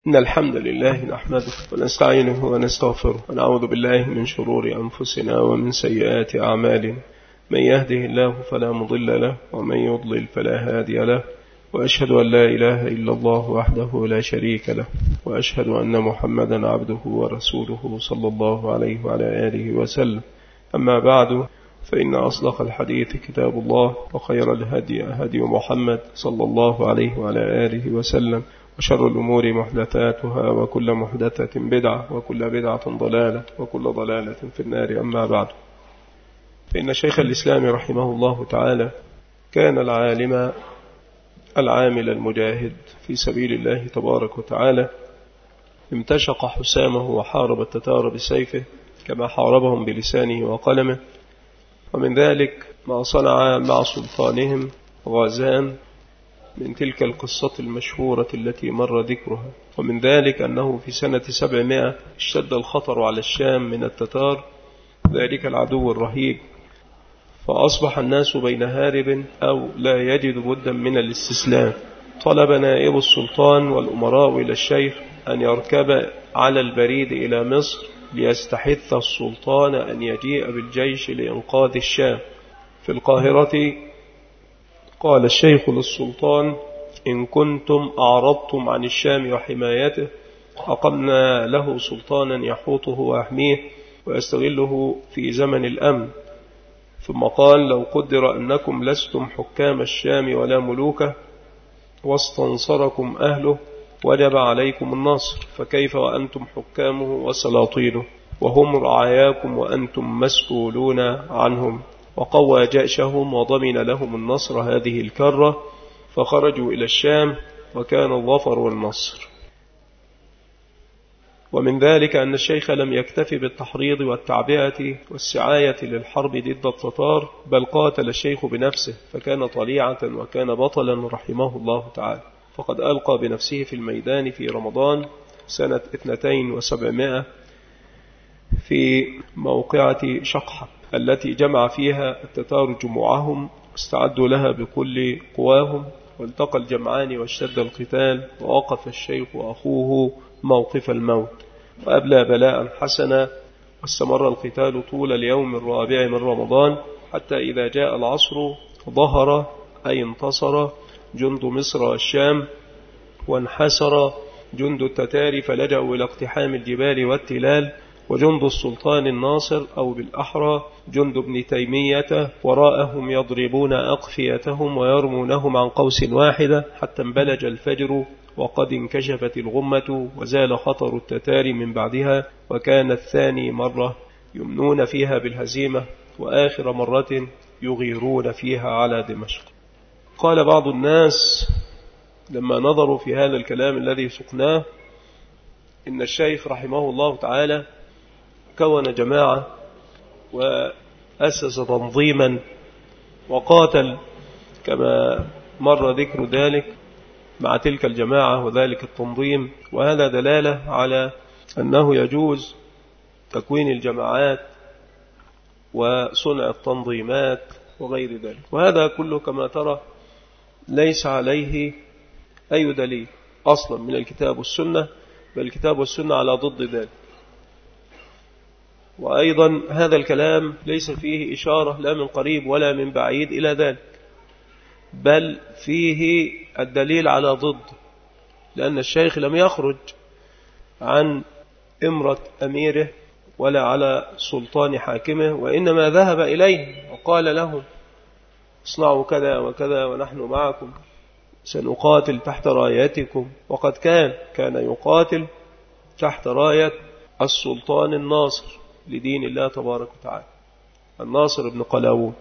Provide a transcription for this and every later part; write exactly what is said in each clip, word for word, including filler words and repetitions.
إن الحمد لله نحمده ونستعينه ونستغفره ونعوذ بالله من شرور أنفسنا ومن سيئات أعمالنا. من يهده الله فلا مضل له ومن يضلل فلا هادي له، وأشهد أن لا إله إلا الله وحده لا شريك له، وأشهد أن محمدا عبده ورسوله صلى الله عليه وعلى آله وسلم. أما بعد، فإن أصدق الحديث كتاب الله، وخير الهدي هدي محمد صلى الله عليه وعلى آله وسلم، وشر الأمور محدثاتها، وكل محدثة بدعة، وكل بدعة ضلالة، وكل ضلالة في النار. أما بعد، فإن شيخ الإسلام رحمه الله تعالى كان العالم العامل المجاهد في سبيل الله تبارك وتعالى، امتشق حسامه وحارب التتار بسيفه كما حاربهم بلسانه وقلمه. ومن ذلك ما صنع مع سلطانهم غازان من تلك القصة المشهورة التي مر ذكرها. ومن ذلك أنه في سنة سبعمائة اشتد الخطر على الشام من التتار، ذلك العدو الرهيب، فأصبح الناس بين هارب أو لا يجد بدا من الاستسلام. طلب نائب السلطان والأمراء إلى الشيخ أن يركب على البريد إلى مصر ليستحث السلطان أن يجيء بالجيش لإنقاذ الشام. في القاهرة قال الشيخ للسلطان: إن كنتم أعرضتم عن الشام وحمايته، أقمنا له سلطانا يحوطه ويحميه ويستغله في زمن الأمن. ثم قال: لو قدر أنكم لستم حكام الشام ولا ملوكه، واستنصركم أهله، وجب عليكم النصر، فكيف وأنتم حكامه وسلاطينه، وهم رعاياكم وأنتم مسؤولون عنهم. وقوى جأشهم وضمن لهم النصر هذه الكرة، فخرجوا إلى الشام، وكان الظفر والنصر. ومن ذلك أن الشيخ لم يكتفي بالتحريض والتعبئة والسعاية للحرب ضد التتار، بل قاتل الشيخ بنفسه، فكان طليعة وكان بطلا رحمه الله تعالى. فقد ألقى بنفسه في الميدان في رمضان سنة اثنتين وسبعمائة في موقعة شقحة التي جمع فيها التتار جموعهم واستعدوا لها بكل قواهم، والتقى الجمعان واشتد القتال، ووقف الشيخ وأخوه موقف الموت، وأبلى بلاء حسنا، واستمر القتال طول اليوم الرابع من رمضان، حتى إذا جاء العصر ظهر أي انتصر جند مصر والشام، وانحسر جند التتار، فلجأوا إلى اقتحام الجبال والتلال. وجند السلطان الناصر، أو بالأحرى جند ابن تيمية، وراءهم يضربون أقفيتهم ويرمونهم عن قوس واحدة، حتى انبلج الفجر وقد انكشفت الغمة، وزال خطر التتار من بعدها، وكان الثاني مرة يمنون فيها بالهزيمة، وآخر مرة يغيرون فيها على دمشق. قال بعض الناس لما نظروا في هذا الكلام الذي سقناه، إن الشيخ رحمه الله تعالى كون جماعة وأسس تنظيما وقاتل كما مر ذكر ذلك مع تلك الجماعة وذلك التنظيم، وهذا دلالة على أنه يجوز تكوين الجماعات وصنع التنظيمات وغير ذلك. وهذا كله كما ترى ليس عليه أي دليل أصلا من الكتاب والسنة، بل الكتاب والسنة على ضد ذلك. وأيضا هذا الكلام ليس فيه إشارة لا من قريب ولا من بعيد إلى ذلك، بل فيه الدليل على ضد، لأن الشيخ لم يخرج عن إمرة أميره ولا على سلطان حاكمه، وإنما ذهب إليه وقال لهم: اصنعوا كذا وكذا ونحن معكم، سنقاتل تحت رايتكم. وقد كان كان يقاتل تحت راية السلطان الناصر لدين الله تبارك وتعالى، الناصر بن قلاوون.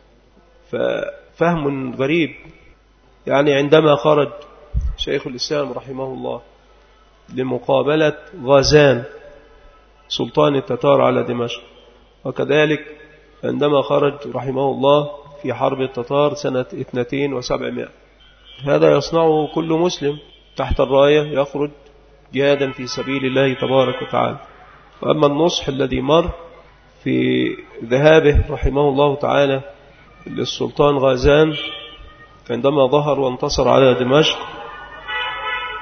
ففهم غريب، يعني عندما خرج شيخ الإسلام رحمه الله لمقابلة غازان سلطان التتار على دمشق، وكذلك عندما خرج رحمه الله في حرب التتار سنة اثنتين وسبعمائة، هذا يصنعه كل مسلم تحت الراية يخرج جهادا في سبيل الله تبارك وتعالى. وأما النصح الذي مر في ذهابه رحمه الله تعالى للسلطان غازان عندما ظهر وانتصر على دمشق،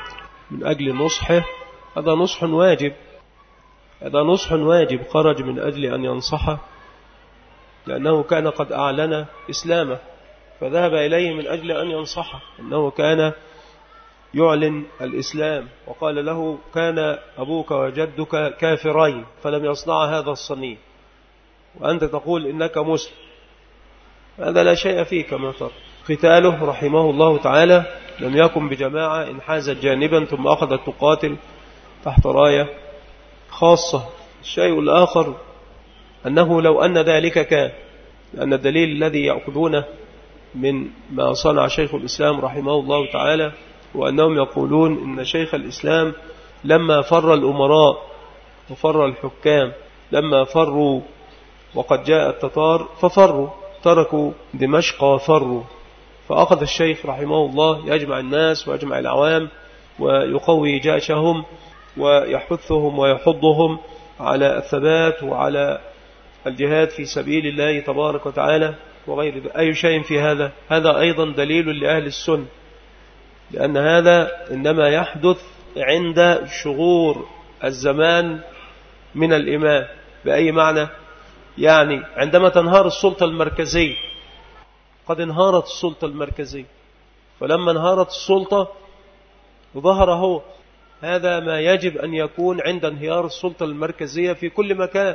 من أجل نصحه، هذا نصح واجب، هذا نصح واجب، خرج من أجل أن ينصحه لأنه كان قد أعلن إسلامه، فذهب إليه من أجل أن ينصحه، أنه كان يعلن الإسلام، وقال له كان أبوك وجدك كافرين فلم يصنع هذا الصنيع، وأنت تقول إنك مسلم، هذا لا شيء فيه كما ترى. قتاله رحمه الله تعالى لم يكن بجماعة انحازت جانبا ثم أخذت تقاتل تحت راية خاصة. الشيء الآخر أنه لو أن ذلك كان، لأن الدليل الذي يأخذونه من ما صنع شيخ الإسلام رحمه الله تعالى وأنهم يقولون إن شيخ الإسلام لما فر الأمراء وفر الحكام، لما فروا وقد جاء التتار ففروا، تركوا دمشق وفروا، فأخذ الشيخ رحمه الله يجمع الناس ويجمع العوام ويقوي جيشهم ويحثهم ويحضهم على الثبات وعلى الجهاد في سبيل الله تبارك وتعالى وغير ذلك. أي شيء في هذا؟ هذا أيضا دليل لأهل السنة، لأن هذا إنما يحدث عند شغور الزمان من الإمام. بأي معنى؟ يعني عندما تنهار السلطة المركزية، قد انهارت السلطة المركزية، فلما انهارت السلطة ظهر هو، هذا ما يجب أن يكون عند انهيار السلطة المركزية في كل مكان.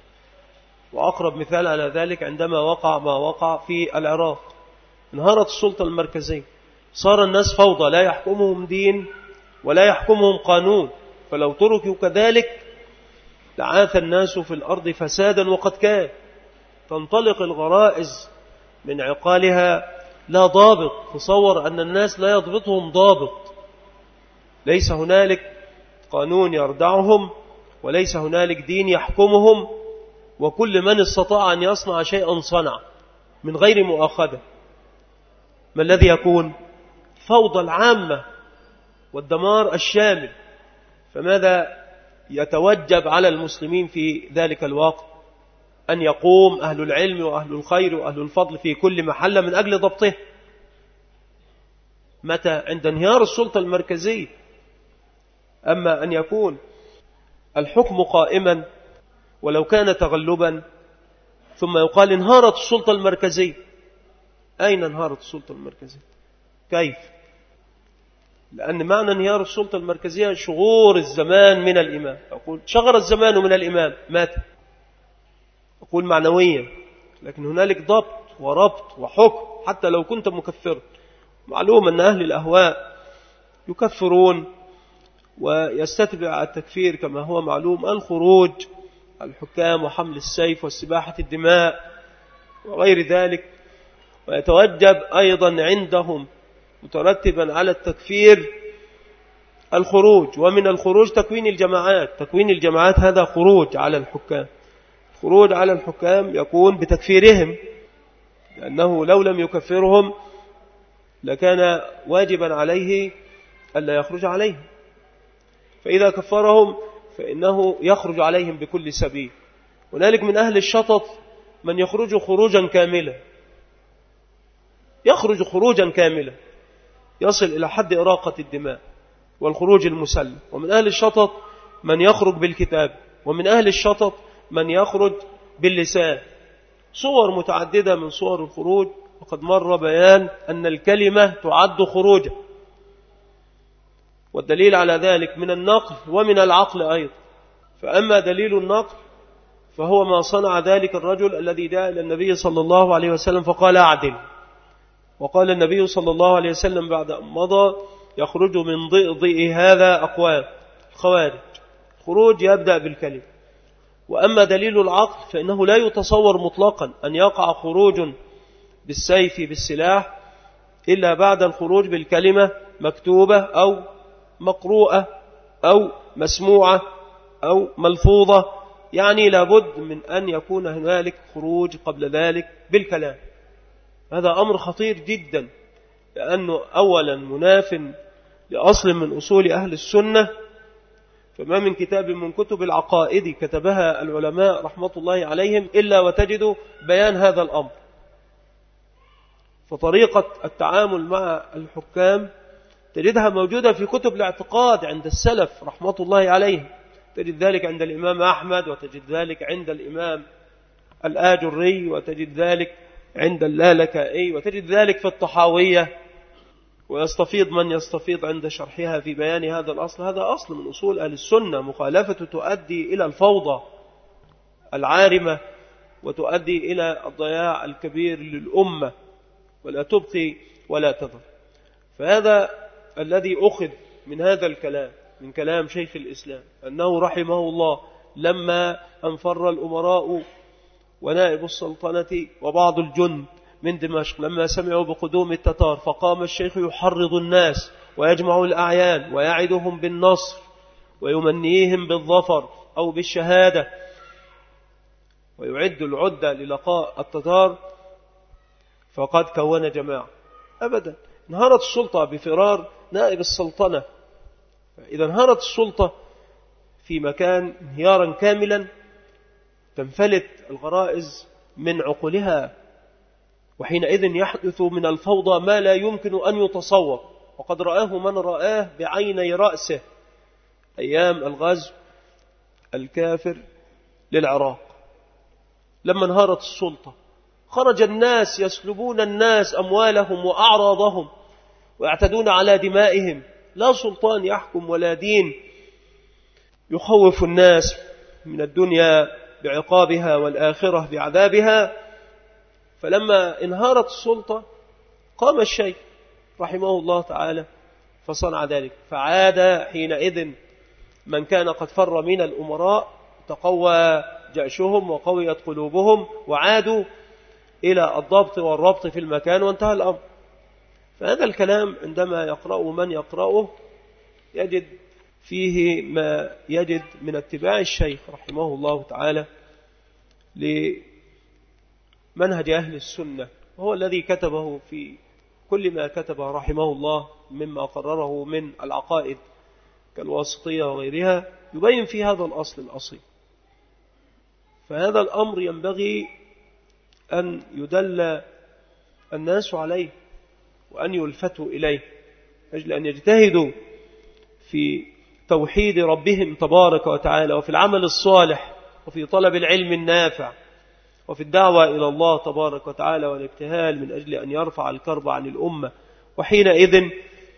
وأقرب مثال على ذلك عندما وقع ما وقع في العراق، انهارت السلطة المركزية، صار الناس فوضى، لا يحكمهم دين ولا يحكمهم قانون، فلو تركوا كذلك لعاث الناس في الأرض فسادا، وقد كان تنطلق الغرائز من عقالها لا ضابط. تصور أن الناس لا يضبطهم ضابط، ليس هنالك قانون يردعهم وليس هنالك دين يحكمهم، وكل من استطاع أن يصنع شيئا صنع من غير مؤاخذة. ما الذي يكون؟ فوضى العامة والدمار الشامل. فماذا يتوجب على المسلمين في ذلك الوقت؟ أن يقوم أهل العلم وأهل الخير وأهل الفضل في كل محل من أجل ضبطه. متى؟ عند انهيار السلطة المركزية. أما أن يكون الحكم قائما ولو كان تغلبا ثم يقال انهارت السلطة المركزية، أين انهارت السلطة المركزية؟ كيف؟ لأن معنى انهيار السلطة المركزية شغور الزمان من الإمام. أقول شغر الزمان من الإمام، مات. أقول معنويا، لكن هنالك ضبط وربط وحكم حتى لو كنت مكفر. معلوم أن أهل الأهواء يكفرون ويستتبع التكفير كما هو معلوم، الخروج الحكام وحمل السيف واستباحة الدماء وغير ذلك. ويتوجب أيضا عندهم مترتبا على التكفير الخروج، ومن الخروج تكوين الجماعات. تكوين الجماعات هذا خروج على الحكام. خروج على الحكام يكون بتكفيرهم، لأنه لو لم يكفرهم لكان واجبا عليه ألا يخرج عليهم، فإذا كفرهم فإنه يخرج عليهم بكل سبيل. هنالك من أهل الشطط من يخرج خروجا كاملا، يخرج خروجا كاملا يصل إلى حد إراقة الدماء والخروج المسلم. ومن أهل الشطط من يخرج بالكتاب، ومن أهل الشطط من يخرج باللسان. صور متعددة من صور الخروج، وقد مر بيان أن الكلمة تعد خروجا، والدليل على ذلك من النقل ومن العقل أيضا. فأما دليل النقل فهو ما صنع ذلك الرجل الذي جاء إلى النبي صلى الله عليه وسلم فقال أعدل، وقال النبي صلى الله عليه وسلم بعد أن مضى يخرج من ضئضئ هذا أقوام خوارج. خروج يبدأ بالكلمة. وأما دليل العقل فإنه لا يتصور مطلقا أن يقع خروج بالسيف بالسلاح إلا بعد الخروج بالكلمة مكتوبة أو مقروءة أو مسموعة أو ملفوظة، يعني لابد من أن يكون هنالك خروج قبل ذلك بالكلام. هذا أمر خطير جدا، لأنه أولا مناف لأصل من أصول أهل السنة. فما من كتاب من كتب العقائد كتبها العلماء رحمة الله عليهم إلا وتجد بيان هذا الأمر. فطريقة التعامل مع الحكام تجدها موجودة في كتب الاعتقاد عند السلف رحمة الله عليهم، تجد ذلك عند الإمام أحمد، وتجد ذلك عند الإمام الآجري، وتجد ذلك عند اللالكائي، وتجد ذلك في الطحاوية، ويستفيض من يستفيض عند شرحها في بيان هذا الأصل. هذا أصل من أصول أهل السنة، مخالفة تؤدي إلى الفوضى العارمة وتؤدي إلى الضياع الكبير للأمة، ولا تبقي ولا تذر. فهذا الذي أخذ من هذا الكلام، من كلام شيخ الإسلام، أنه رحمه الله لما انفر الأمراء ونائب السلطنة وبعض الجند من دمشق لما سمعوا بقدوم التتار، فقام الشيخ يحرض الناس ويجمع الأعيان ويعدهم بالنصر ويمنيهم بالظفر أو بالشهادة، ويعد العدة للقاء التتار، فقد كون جماعة. أبدا، انهارت السلطة بفرار نائب السلطنة. إذا انهارت السلطة في مكان انهيارا كاملا تنفلت الغرائز من عقولها، وحينئذ يحدث من الفوضى ما لا يمكن أن يتصور، وقد رآه من رآه بعيني رأسه أيام الغزو الكافر للعراق. لما انهارت السلطة خرج الناس يسلبون الناس أموالهم وأعراضهم ويعتدون على دمائهم، لا سلطان يحكم ولا دين يخوف الناس من الدنيا بعقابها والآخرة بعذابها. فلما انهارت السلطة قام الشيخ رحمه الله تعالى فصنع ذلك، فعاد حينئذ من كان قد فر من الأمراء تقوى جأشهم وقويت قلوبهم وعادوا إلى الضبط والربط في المكان، وانتهى الأمر. فهذا الكلام عندما يقرأه من يقرأه يجد فيه ما يجد من اتباع الشيخ رحمه الله تعالى لمنهج أهل السنة، وهو الذي كتبه في كل ما كتبه رحمه الله مما قرره من العقائد كالواسطية وغيرها، يبين في هذا الأصل الأصيل. فهذا الأمر ينبغي أن يدل الناس عليه وأن يلفتوا إليه، أجل أن يجتهدوا في توحيد ربهم تبارك وتعالى، وفي العمل الصالح، وفي طلب العلم النافع، وفي الدعوة إلى الله تبارك وتعالى والابتهال من أجل أن يرفع الكرب عن الأمة، وحينئذ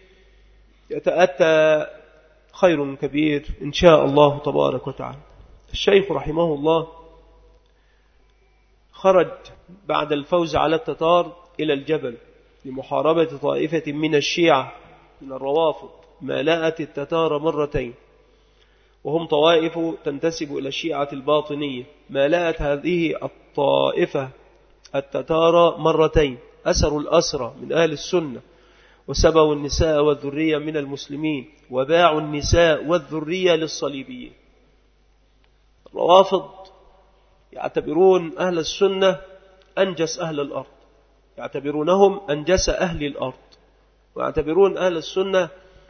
يتأتى خير كبير إن شاء الله تبارك وتعالى. الشيخ رحمه الله خرج بعد الفوز على التتار إلى الجبل لمحاربة طائفة من الشيعة من الروافض، مالأت التتار مرتين، وهم طوائف تنتسب إلى الشيعة الباطنية. مالأت هذه الطائفة التتار مرتين، أسروا الأسرى من أهل السنة، وسبوا النساء والذرية من المسلمين، وباعوا النساء والذرية للصليبيين. الروافض يعتبرون أهل السنة أنجس أهل الأرض، يعتبرونهم أنجس أهل الأرض، ويعتبرون أهل السنة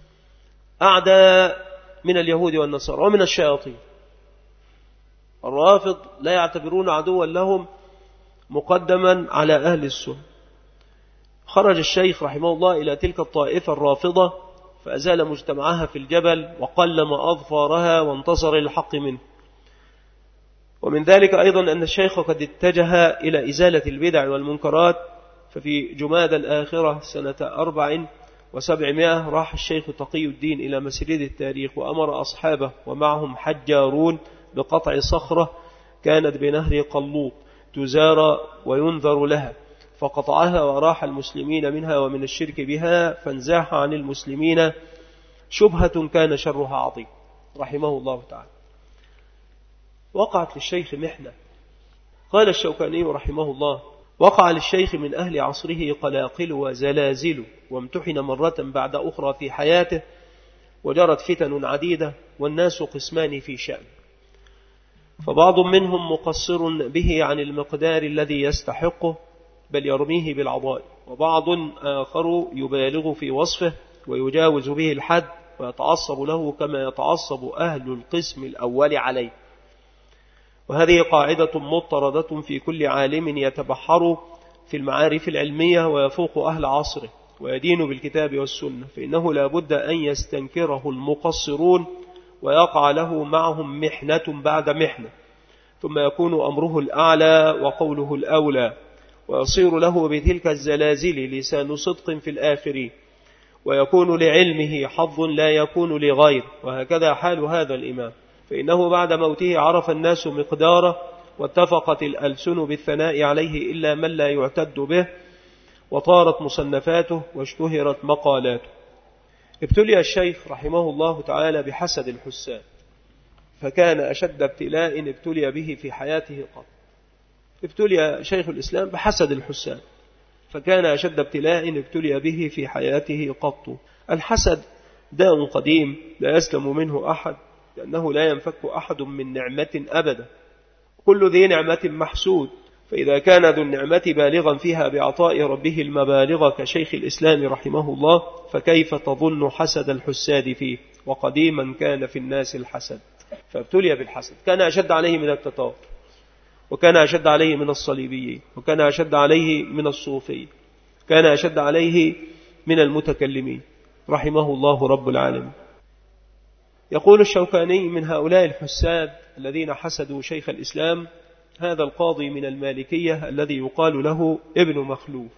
أعداء من اليهود والنصارى ومن الشياطين. الرافض لا يعتبرون عدوا لهم مقدما على أهل السنة. خرج الشيخ رحمه الله إلى تلك الطائفة الرافضة فأزال مجتمعها في الجبل وقلم أظفارها وانتصر للحق منه. ومن ذلك أيضا أن الشيخ قد اتجه إلى إزالة البدع والمنكرات، ففي جماد الآخرة سنة أربع وسبعمائة راح الشيخ تقي الدين إلى مسجد التاريخ وأمر أصحابه ومعهم حجارون بقطع صخرة كانت بنهر قلوط تزار وينذر لها، فقطعها وراح المسلمين منها ومن الشرك بها، فانزاح عن المسلمين شبهة كان شرها عظيم رحمه الله تعالى. وقعت للشيخ محنة. قال الشوكاني رحمه الله: وقع للشيخ من أهل عصره قلاقل وزلازل، وامتحن مرة بعد أخرى في حياته، وجرت فتن عديدة، والناس قسمان في شأن، فبعض منهم مقصر به عن المقدار الذي يستحقه بل يرميه بالعضاء، وبعض آخر يبالغ في وصفه ويجاوز به الحد ويتعصب له كما يتعصب أهل القسم الأول عليه. وهذه قاعدة مضطردة في كل عالم يتبحر في المعارف العلمية ويفوق أهل عصره، ويدين بالكتاب والسنة، فإنه لا بد أن يستنكره المقصرون ويقع له معهم محنة بعد محنة، ثم يكون أمره الأعلى وقوله الأولى، ويصير له بتلك الزلازل لسان صدق في الآخرين، ويكون لعلمه حظ لا يكون لغير. وهكذا حال هذا الإمام، فإنه بعد موته عرف الناس مقداره، واتفقت الألسن بالثناء عليه إلا من لا يعتد به، وطارت مصنفاته واشتهرت مقالاته. ابتلي الشيخ رحمه الله تعالى بحسد الحساد، فكان أشد ابتلاء ابتلي به في حياته قط. ابتلي شيخ الإسلام بحسد الحساد، فكان أشد ابتلاء ابتلي به في حياته قط. الحسد داء قديم لا يسلم منه أحد، لأنه لا ينفك أحد من نعمة أبدا. كل ذي نعمة محسود، فإذا كان ذو النعمة بالغا فيها بعطاء ربه المبالغ كشيخ الإسلام رحمه الله، فكيف تظن حسد الحساد فيه؟ وقديما كان في الناس الحسد، فابتلي بالحسد. كان أشد عليه من التتار، وكان أشد عليه من الصليبيين، وكان أشد عليه من الصوفية، كان أشد عليه من المتكلمين، رحمه الله رب العالمين. يقول الشوكاني: من هؤلاء الحساد الذين حسدوا شيخ الإسلام هذا القاضي من المالكية الذي يقال له ابن مخلوف،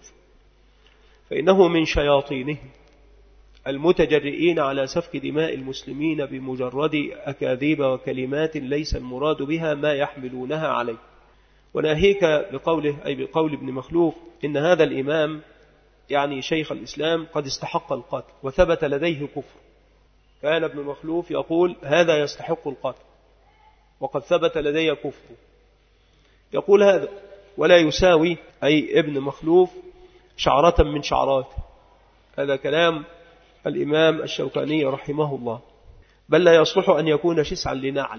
فإنه من شياطينه المتجرئين على سفك دماء المسلمين بمجرد أكاذيب وكلمات ليس المراد بها ما يحملونها عليه. وناهيك بقوله، أي بقول ابن مخلوف، إن هذا الإمام يعني شيخ الإسلام قد استحق القتل وثبت لديه كفر. كان ابن مخلوف يقول: هذا يستحق القتل وقد ثبت لدي كفر. يقول هذا ولا يساوي، أي ابن مخلوف، شعرة من شعرات. هذا كلام الإمام الشوكاني رحمه الله، بل لا يصلح أن يكون شسعا لنعله.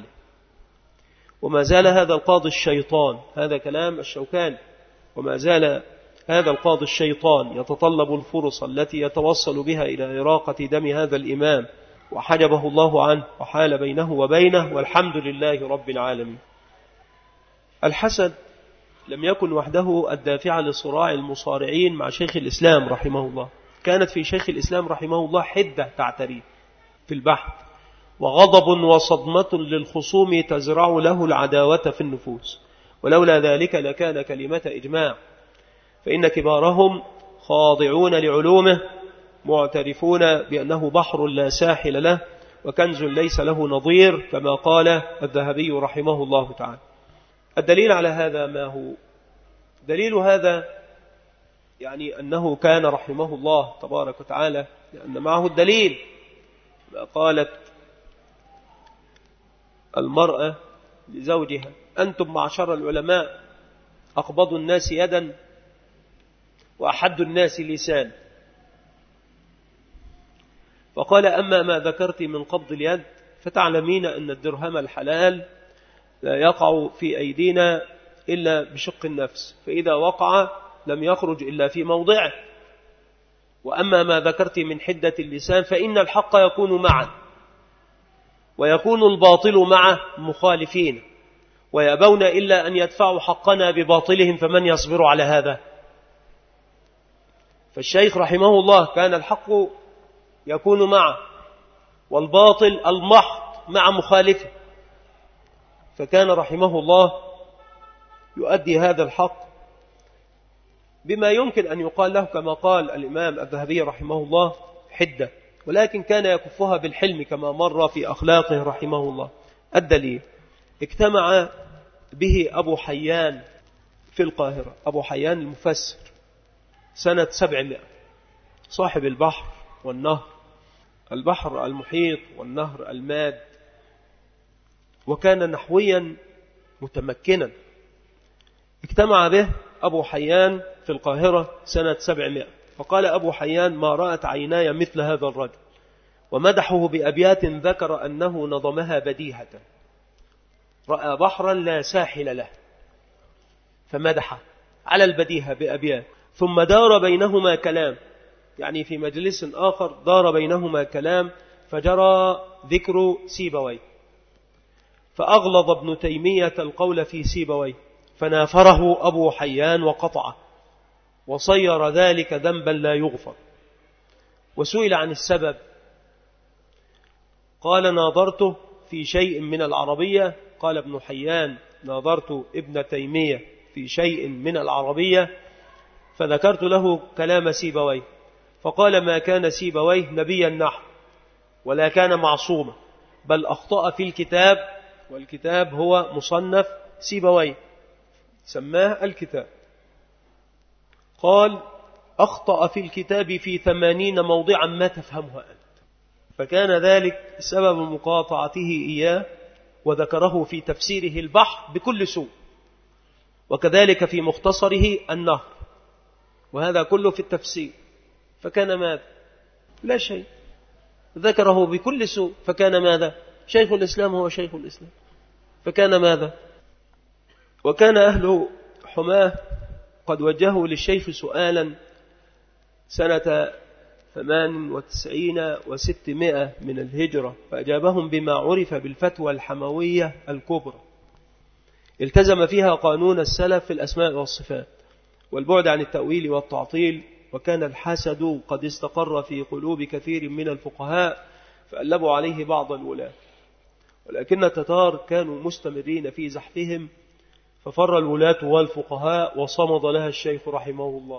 وما زال هذا القاضي الشيطان، هذا كلام الشوكاني، وما زال هذا القاضي الشيطان يتطلب الفرص التي يتوصل بها إلى إراقة دم هذا الإمام، وحجبه الله عنه وحال بينه وبينه، والحمد لله رب العالمين. الحسد لم يكن وحده الدافع لصراع المصارعين مع شيخ الإسلام رحمه الله. كانت في شيخ الإسلام رحمه الله حدة تعتريه في البحث، وغضب وصدمة للخصوم تزرع له العداوة في النفوس، ولولا ذلك لكان كلمة إجماع. فإن كبارهم خاضعون لعلومه، معترفون بأنه بحر لا ساحل له، وكنز ليس له نظير، كما قال الذهبي رحمه الله تعالى. الدليل على هذا ما هو؟ دليل هذا يعني أنه كان رحمه الله تبارك وتعالى، لأن معه الدليل. قالت المرأة لزوجها: أنتم معشر العلماء أقبضوا الناس يدا وأحد الناس لسان. فقال: أما ما ذكرت من قبض اليد فتعلمين أن الدرهم الحلال لا يقع في أيدينا إلا بشق النفس، فإذا وقع لم يخرج إلا في موضعه. وأما ما ذكرت من حدة اللسان فإن الحق يكون معه ويكون الباطل مع مخالفين، ويأبون إلا أن يدفعوا حقنا بباطلهم، فمن يصبر على هذا؟ فالشيخ رحمه الله كان الحق يكون معه والباطل المحض مع مخالفه، فكان رحمه الله يؤدي هذا الحق بما يمكن أن يقال له كما قال الإمام الذهبي رحمه الله حدة، ولكن كان يكفها بالحلم كما مر في أخلاقه رحمه الله. الدليل: اجتمع به أبو حيان في القاهرة، أبو حيان المفسر، سنة سبعمائة، صاحب البحر والنهر، البحر المحيط والنهر الماد، وكان نحويا متمكنا. اجتمع به أبو حيان في القاهرة سنة سبعمائة، فقال أبو حيان: ما رأت عيناي مثل هذا الرجل، ومدحه بأبيات ذكر أنه نظمها بديهة. رأى بحرا لا ساحل له فمدح على البديهة بأبيات، ثم دار بينهما كلام، يعني في مجلس آخر دار بينهما كلام، فجرى ذكر سيبويه، فأغلظ ابن تيمية القول في سيبويه، فنافره أبو حيان وقطعه، وصير ذلك ذنبا لا يغفر. وسئل عن السبب قال ناظرته في شيء من العربية. قال ابن حيان ناظرت ابن تيمية في شيء من العربية فذكرت له كلام سيبويه، فقال ما كان سيبويه نبيا نحو ولا كان معصوما، بل أخطأ في الكتاب، والكتاب هو مصنف سيبويه سماه الكتاب. قال أخطأ في الكتاب في ثمانين موضعا ما تفهمها أنت، فكان ذلك سبب مقاطعته إياه، وذكره في تفسيره البحر بكل سوء، وكذلك في مختصره النهر، وهذا كله في التفسير. فكان ماذا؟ لا شيء، ذكره بكل سوء، فكان ماذا؟ شيخ الإسلام هو شيخ الإسلام، فكان ماذا؟ وكان أهل حماه قد وجهوا للشيخ سؤالا سنة ثمان وتسعين وستمائة من الهجرة، فأجابهم بما عرف بالفتوى الحموية الكبرى، التزم فيها قانون السلف في الأسماء والصفات والبعد عن التأويل والتعطيل. وكان الحسد قد استقر في قلوب كثير من الفقهاء فألبوا عليه بعض الولاة، ولكن التتار كانوا مستمرين في زحفهم، ففر الولاة والفقهاء وصمد لها الشيخ رحمه الله.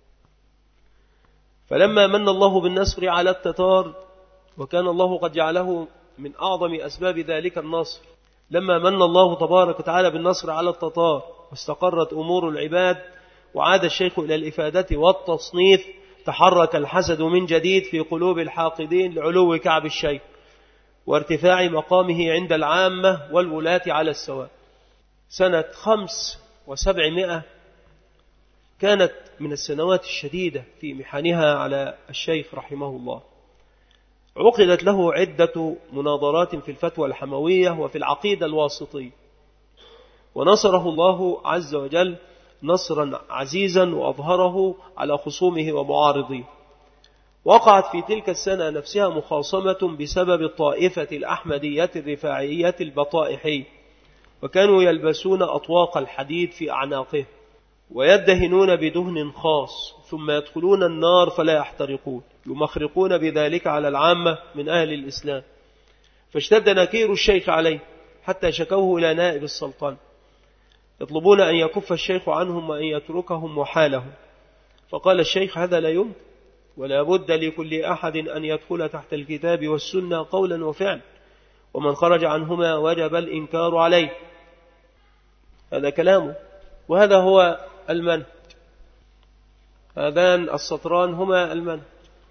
فلما من الله بالنصر على التتار، وكان الله قد جعله من أعظم أسباب ذلك النصر، لما من الله تبارك وتعالى بالنصر على التتار واستقرت أمور العباد وعاد الشيخ إلى الإفادة والتصنيف، تحرك الحسد من جديد في قلوب الحاقدين لعلو كعب الشيخ وارتفاع مقامه عند العامة والولاة على السواء. سنة خمس وسبعمائة كانت من السنوات الشديدة في محنها على الشيخ رحمه الله. عقدت له عدة مناظرات في الفتوى الحموية وفي العقيدة الواسطية، ونصره الله عز وجل نصرا عزيزا وأظهره على خصومه ومعارضيه. وقعت في تلك السنة نفسها مخاصمة بسبب الطائفة الأحمدية الرفاعية البطائحية، وكانوا يلبسون أطواق الحديد في أعناقهم ويدهنون بدهن خاص، ثم يدخلون النار فلا يحترقون، يمخرقون بذلك على العامة من أهل الإسلام. فاشتد نكير الشيخ عليه حتى شكوه إلى نائب السلطان، يطلبون أن يكف الشيخ عنهم وأن يتركهم وحالهم. فقال الشيخ هذا لا يمكن، ولا بد لكل أحد أن يدخل تحت الكتاب والسنة قولا وفعلا، ومن خرج عنهما وجب الإنكار عليه. هذا كلامه، وهذا هو المنهج، هذان السطران هما المنهج.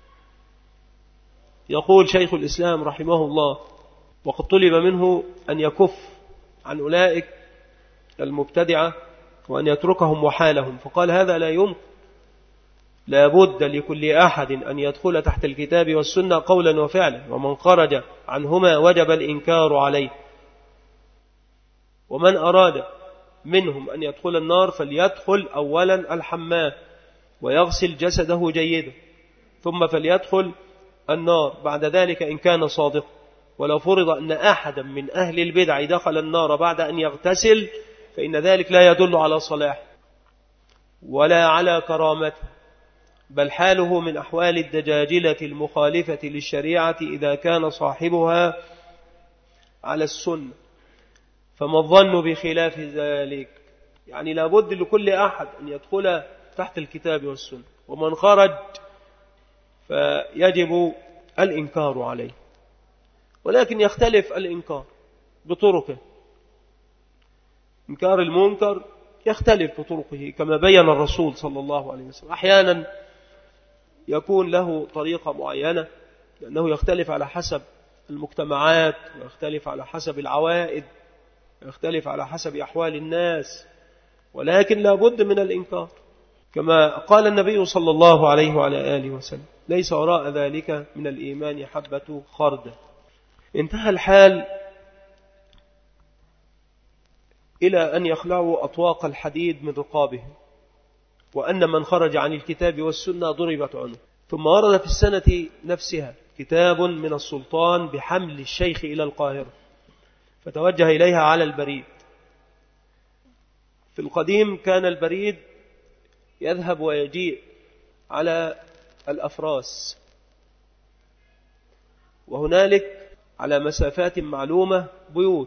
يقول شيخ الإسلام رحمه الله وقد طلب منه أن يكف عن أولئك المبتدعة وأن يتركهم وحالهم، فقال هذا لا يمكن، لا بد لكل أحد أن يدخل تحت الكتاب والسنة قولا وفعلا، ومن خرج عنهما وجب الإنكار عليه. ومن أراد منهم أن يدخل النار فليدخل أولا الحمام ويغسل جسده جيدا، ثم فليدخل النار بعد ذلك إن كان صادقا. ولو فرض أن أحدا من أهل البدع دخل النار بعد أن يغتسل فإن ذلك لا يدل على صلاح ولا على كرامته، بل حاله من أحوال الدجاجلة المخالفة للشريعة إذا كان صاحبها على السنة. فما الظن بخلاف ذلك؟ يعني لابد لكل أحد أن يدخل تحت الكتاب والسنة، ومن خرج فيجب الإنكار عليه، ولكن يختلف الإنكار بطرقه. إنكار المنكر يختلف بطرقه كما بين الرسول صلى الله عليه وسلم. أحيانا يكون له طريقة معينة لأنه يختلف على حسب المجتمعات، ويختلف على حسب العوائد، ويختلف على حسب أحوال الناس، ولكن لا بد من الإنكار كما قال النبي صلى الله عليه وعلى آله وسلم ليس وراء ذلك من الإيمان حبة خردل. انتهى الحال إلى أن يخلعوا أطواق الحديد من رقابهم، وأن من خرج عن الكتاب والسنة ضربت عنه. ثم ورد في السنة نفسها كتاب من السلطان بحمل الشيخ إلى القاهرة، فتوجه إليها على البريد. في القديم كان البريد يذهب ويجيء على الأفراس، وهنالك على مسافات معلومة بيوت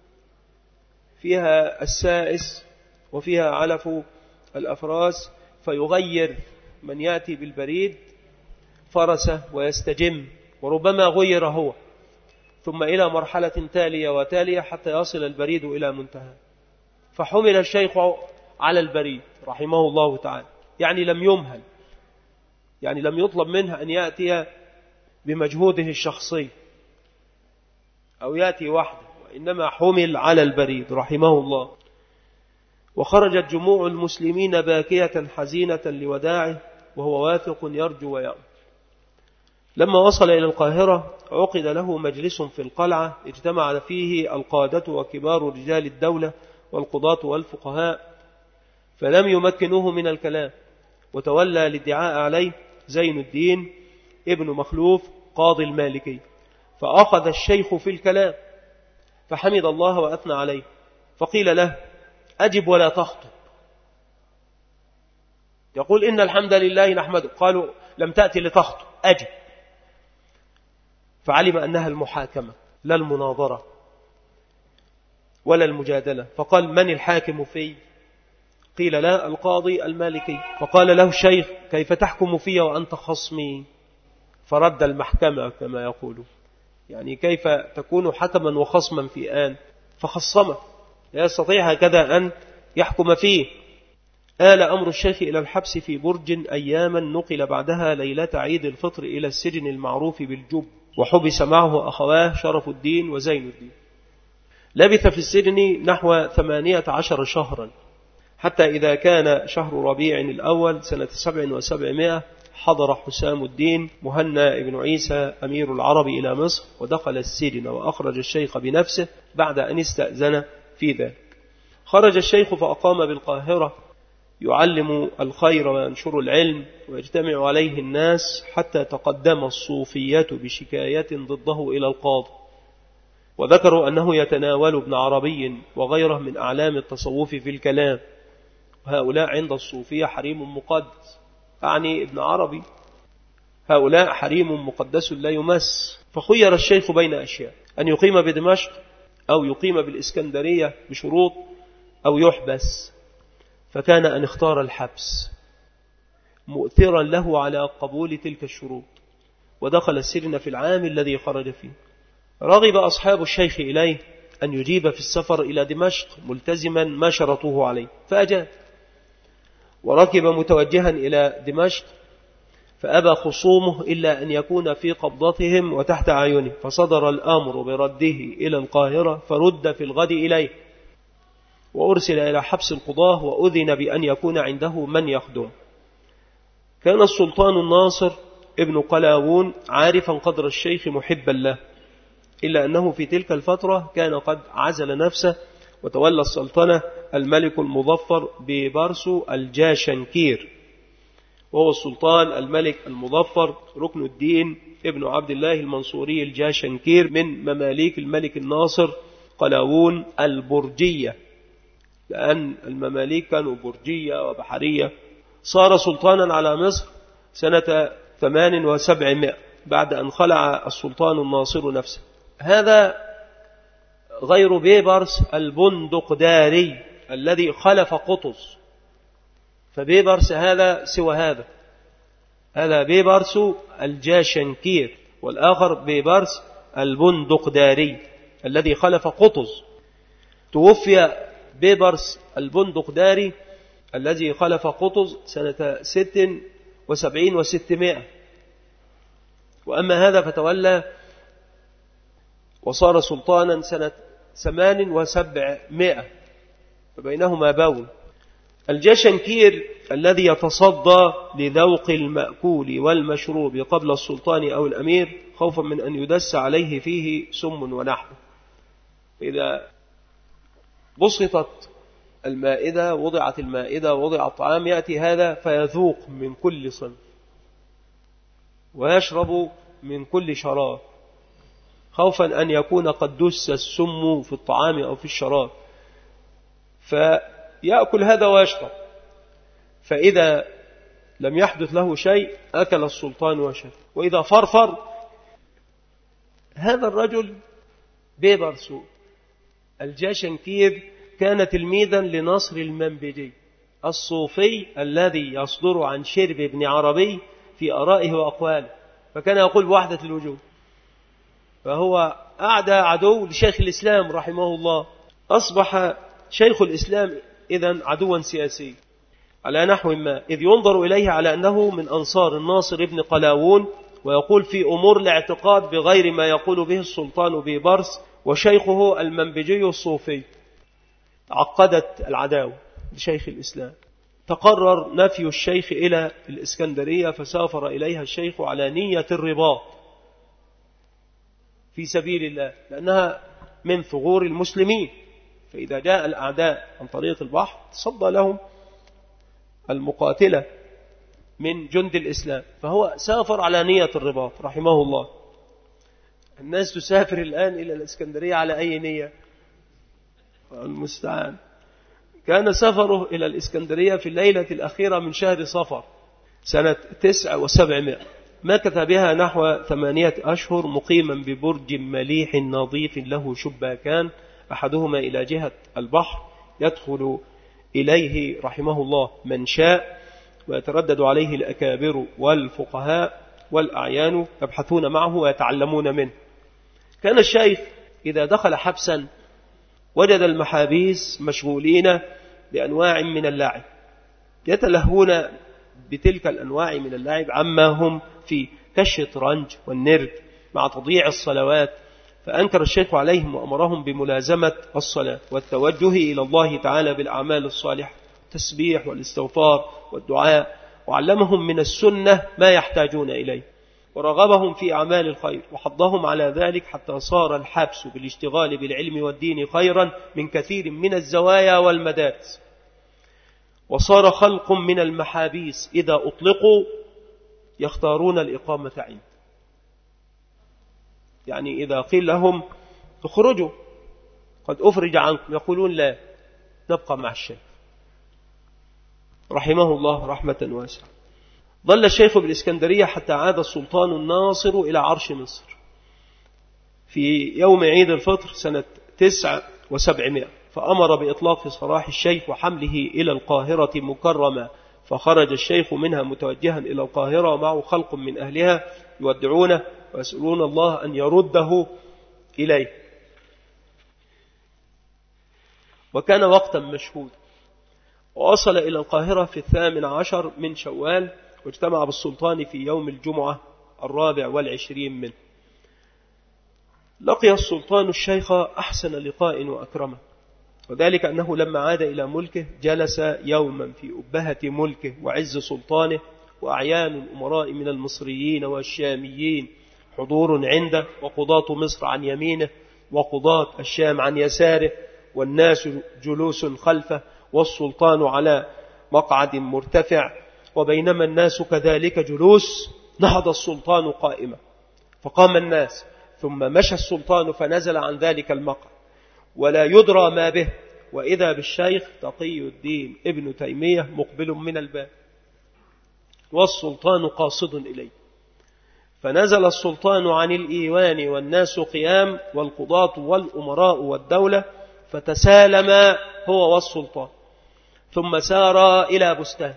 فيها السائس وفيها علف الأفراس، فيغير من يأتي بالبريد فرسه ويستجم، وربما غير هو، ثم إلى مرحلة تالية وتالية حتى يصل البريد إلى منتهى. فحمل الشيخ على البريد رحمه الله تعالى، يعني لم يمهل، يعني لم يطلب منه أن يأتي بمجهوده الشخصي أو يأتي وحده، وإنما حمل على البريد رحمه الله. وخرجت جموع المسلمين باكية حزينة لوداعه وهو واثق يرجو ويأمل. لما وصل إلى القاهرة عقد له مجلس في القلعة اجتمع فيه القادة وكبار رجال الدولة والقضاة والفقهاء، فلم يمكنوه من الكلام، وتولى الادعاء عليه زين الدين ابن مخلوف قاضي المالكي، فأخذ الشيخ في الكلام فحمد الله وأثنى عليه، فقيل له أجب ولا تخطب. يقول إن الحمد لله نحمده، قالوا لم تأتي لتخطب، أجب. فعلم أنها المحاكمة لا المناظرة ولا المجادلة، فقال من الحاكم في؟ قيل لا القاضي المالكي. فقال له الشيخ كيف تحكم في وأنت خصمي؟ فرد المحكمة كما يقولون، يعني كيف تكون حكما وخصما في آن؟ فخصمه، لا يستطيع هكذا أن يحكم فيه. آل أمر الشيخ إلى الحبس في برج أياما، نقل بعدها ليلة عيد الفطر إلى السجن المعروف بالجب، وحبس معه أخواه شرف الدين وزين الدين. لبث في السجن نحو ثمانية عشر شهرا، حتى إذا كان شهر ربيع الأول سنة سبع وسبعمائة حضر حسام الدين مهنا ابن عيسى أمير العرب إلى مصر، ودخل السجن وأخرج الشيخ بنفسه بعد أن استأذن في ذلك. خرج الشيخ فأقام بالقاهرة يعلم الخير وينشر العلم ويجتمع عليه الناس، حتى تقدم الصوفية بشكاية ضده إلى القاضي، وذكروا أنه يتناول ابن عربي وغيره من أعلام التصوف في الكلام، وهؤلاء عند الصوفية حريم مقدس، أعني ابن عربي، هؤلاء حريم مقدس لا يمس. فخير الشيخ بين أشياء: أن يقيم بدمشق أو يقيم بالإسكندرية بشروط أو يحبس، فكان أن اختار الحبس مؤثرا له على قبول تلك الشروط، ودخل السجن في العام الذي خرج فيه. رغب أصحاب الشيخ إليه أن يجيب في السفر إلى دمشق ملتزما ما شرطوه عليه، فأجاب وركب متوجها إلى دمشق، فأبى خصومه إلا أن يكون في قبضتهم وتحت عيونه، فصدر الأمر برده إلى القاهرة، فرد في الغد إليه، وأرسل إلى حبس القضاة، وأذن بأن يكون عنده من يخدم. كان السلطان الناصر ابن قلاوون عارفا قدر الشيخ محبا له، إلا أنه في تلك الفترة كان قد عزل نفسه، وتولى السلطنة الملك المظفر ببرسو الجاشنكير، وهو السلطان الملك المظفر ركن الدين ابن عبد الله المنصوري الجاشنكير من مماليك الملك الناصر قلاوون البرجية، لأن المماليك كانوا برجية وبحرية. صار سلطانا على مصر سنة ثمان وسبعمائة بعد أن خلع السلطان الناصر نفسه. هذا غير بيبرس البندقداري الذي خلف قطز، فبيبرس هذا سوى هذا، هذا بيبرس الجاشنكير، والآخر بيبرس البندقداري الذي خلف قطز. توفي بيبرس البندقداري الذي خلف قطز سنة ست وسبعين وستمائة، وأما هذا فتولى وصار سلطانا سنة ثمان وسبعمائة، فبينهما بون. الجاشنكير الذي يتصدى لذوق المأكول والمشروب قبل السلطان أو الأمير، خوفا من أن يدس عليه فيه سم ونحو. إذا بسطت المائدة، وضعت المائدة ووضع الطعام، يأتي هذا فيذوق من كل صنف ويشرب من كل شراب، خوفا أن يكون قد دس السم في الطعام أو في الشراب، فيأكل هذا ويشرب. فإذا لم يحدث له شيء أكل السلطان وشرب، وإذا فرفر هذا الرجل بيبرسو الجاشنكير كان تلميذا لنصر المنبجي الصوفي الذي يصدر عن شرب بن عربي في آرائه وأقواله، فكان يقول بوحدة الوجود، فهو أعدى عدو لشيخ الإسلام رحمه الله. أصبح شيخ الإسلام إذن عدوا سياسي على نحو ما، إذ ينظر إليه على أنه من أنصار الناصر ابن قلاوون، ويقول في أمور الاعتقاد بغير ما يقول به السلطان بيبرس وشيخه المنبجي الصوفي. عقدت العداوة لشيخ الإسلام. تقرر نفي الشيخ إلى الإسكندرية، فسافر إليها الشيخ على نية الرباط في سبيل الله، لأنها من ثغور المسلمين، فإذا جاء الأعداء عن طريق البحر تصدى لهم المقاتلة من جند الإسلام، فهو سافر على نية الرباط رحمه الله. الناس تسافر الآن إلى الإسكندرية على أي نية؟ المستعان. كان سفره إلى الإسكندرية في الليلة الأخيرة من شهر صفر سنة تسع وسبعمائة، مكث بها نحو ثمانية أشهر مقيما ببرج مليح نظيف له شباكان، أحدهما إلى جهة البحر يدخل إليه رحمه الله من شاء، ويتردد عليه الأكابر والفقهاء والأعيان يبحثون معه ويتعلمون منه. كان الشيخ إذا دخل حبسا وجد المحابيس مشغولين بأنواع من اللعب، يتلهون بتلك الأنواع من اللعب عما هم في كالشطرنج والنرد مع تضييع الصلوات، فأنكر الشيخ عليهم وأمرهم بملازمة الصلاة والتوجه إلى الله تعالى بالأعمال الصالحة، التسبيح والاستغفار والدعاء، وعلمهم من السنة ما يحتاجون إليه، ورغبهم في أعمال الخير، وحضهم على ذلك حتى صار الحبس بالاشتغال بالعلم والدين خيرا من كثير من الزوايا والمدارس. وصار خلق من المحابيس إذا أطلقوا يختارون الإقامة عنده، يعني إذا قيل لهم اخرجوا قد أفرج عنكم يقولون لا، نبقى مع الشيخ رحمه الله رحمة واسعة. ظل الشيخ بالإسكندرية حتى عاد السلطان الناصر إلى عرش مصر في يوم عيد الفطر سنة تسع وسبعمائة، فأمر بإطلاق سراح الشيخ وحمله إلى القاهرة مكرما، فخرج الشيخ منها متوجها إلى القاهرة ومعه خلق من أهلها يودعونه ويسألون الله أن يرده إليه. وكان وقتا مشهود، ووصل إلى القاهرة في الثامن عشر من شوال، واجتمع بالسلطان في يوم الجمعة الرابع والعشرين منه. لقي السلطان الشيخ أحسن لقاء وأكرمه، وذلك أنه لما عاد إلى ملكه جلس يوما في أبهة ملكه وعز سلطانه، وأعيان الأمراء من المصريين والشاميين حضور عنده، وقضاة مصر عن يمينه وقضاة الشام عن يساره، والناس جلوس خلفه، والسلطان على مقعد مرتفع، وبينما الناس كذلك جلوس نهض السلطان قائما، فقام الناس، ثم مشى السلطان فنزل عن ذلك المقعد ولا يدرى ما به، وإذا بالشيخ تقي الدين ابن تيمية مقبل من الباب والسلطان قاصد إليه، فنزل السلطان عن الإيوان والناس قيام، والقضاة والأمراء والدولة، فتسالما هو والسلطان، ثم سار إلى بستان،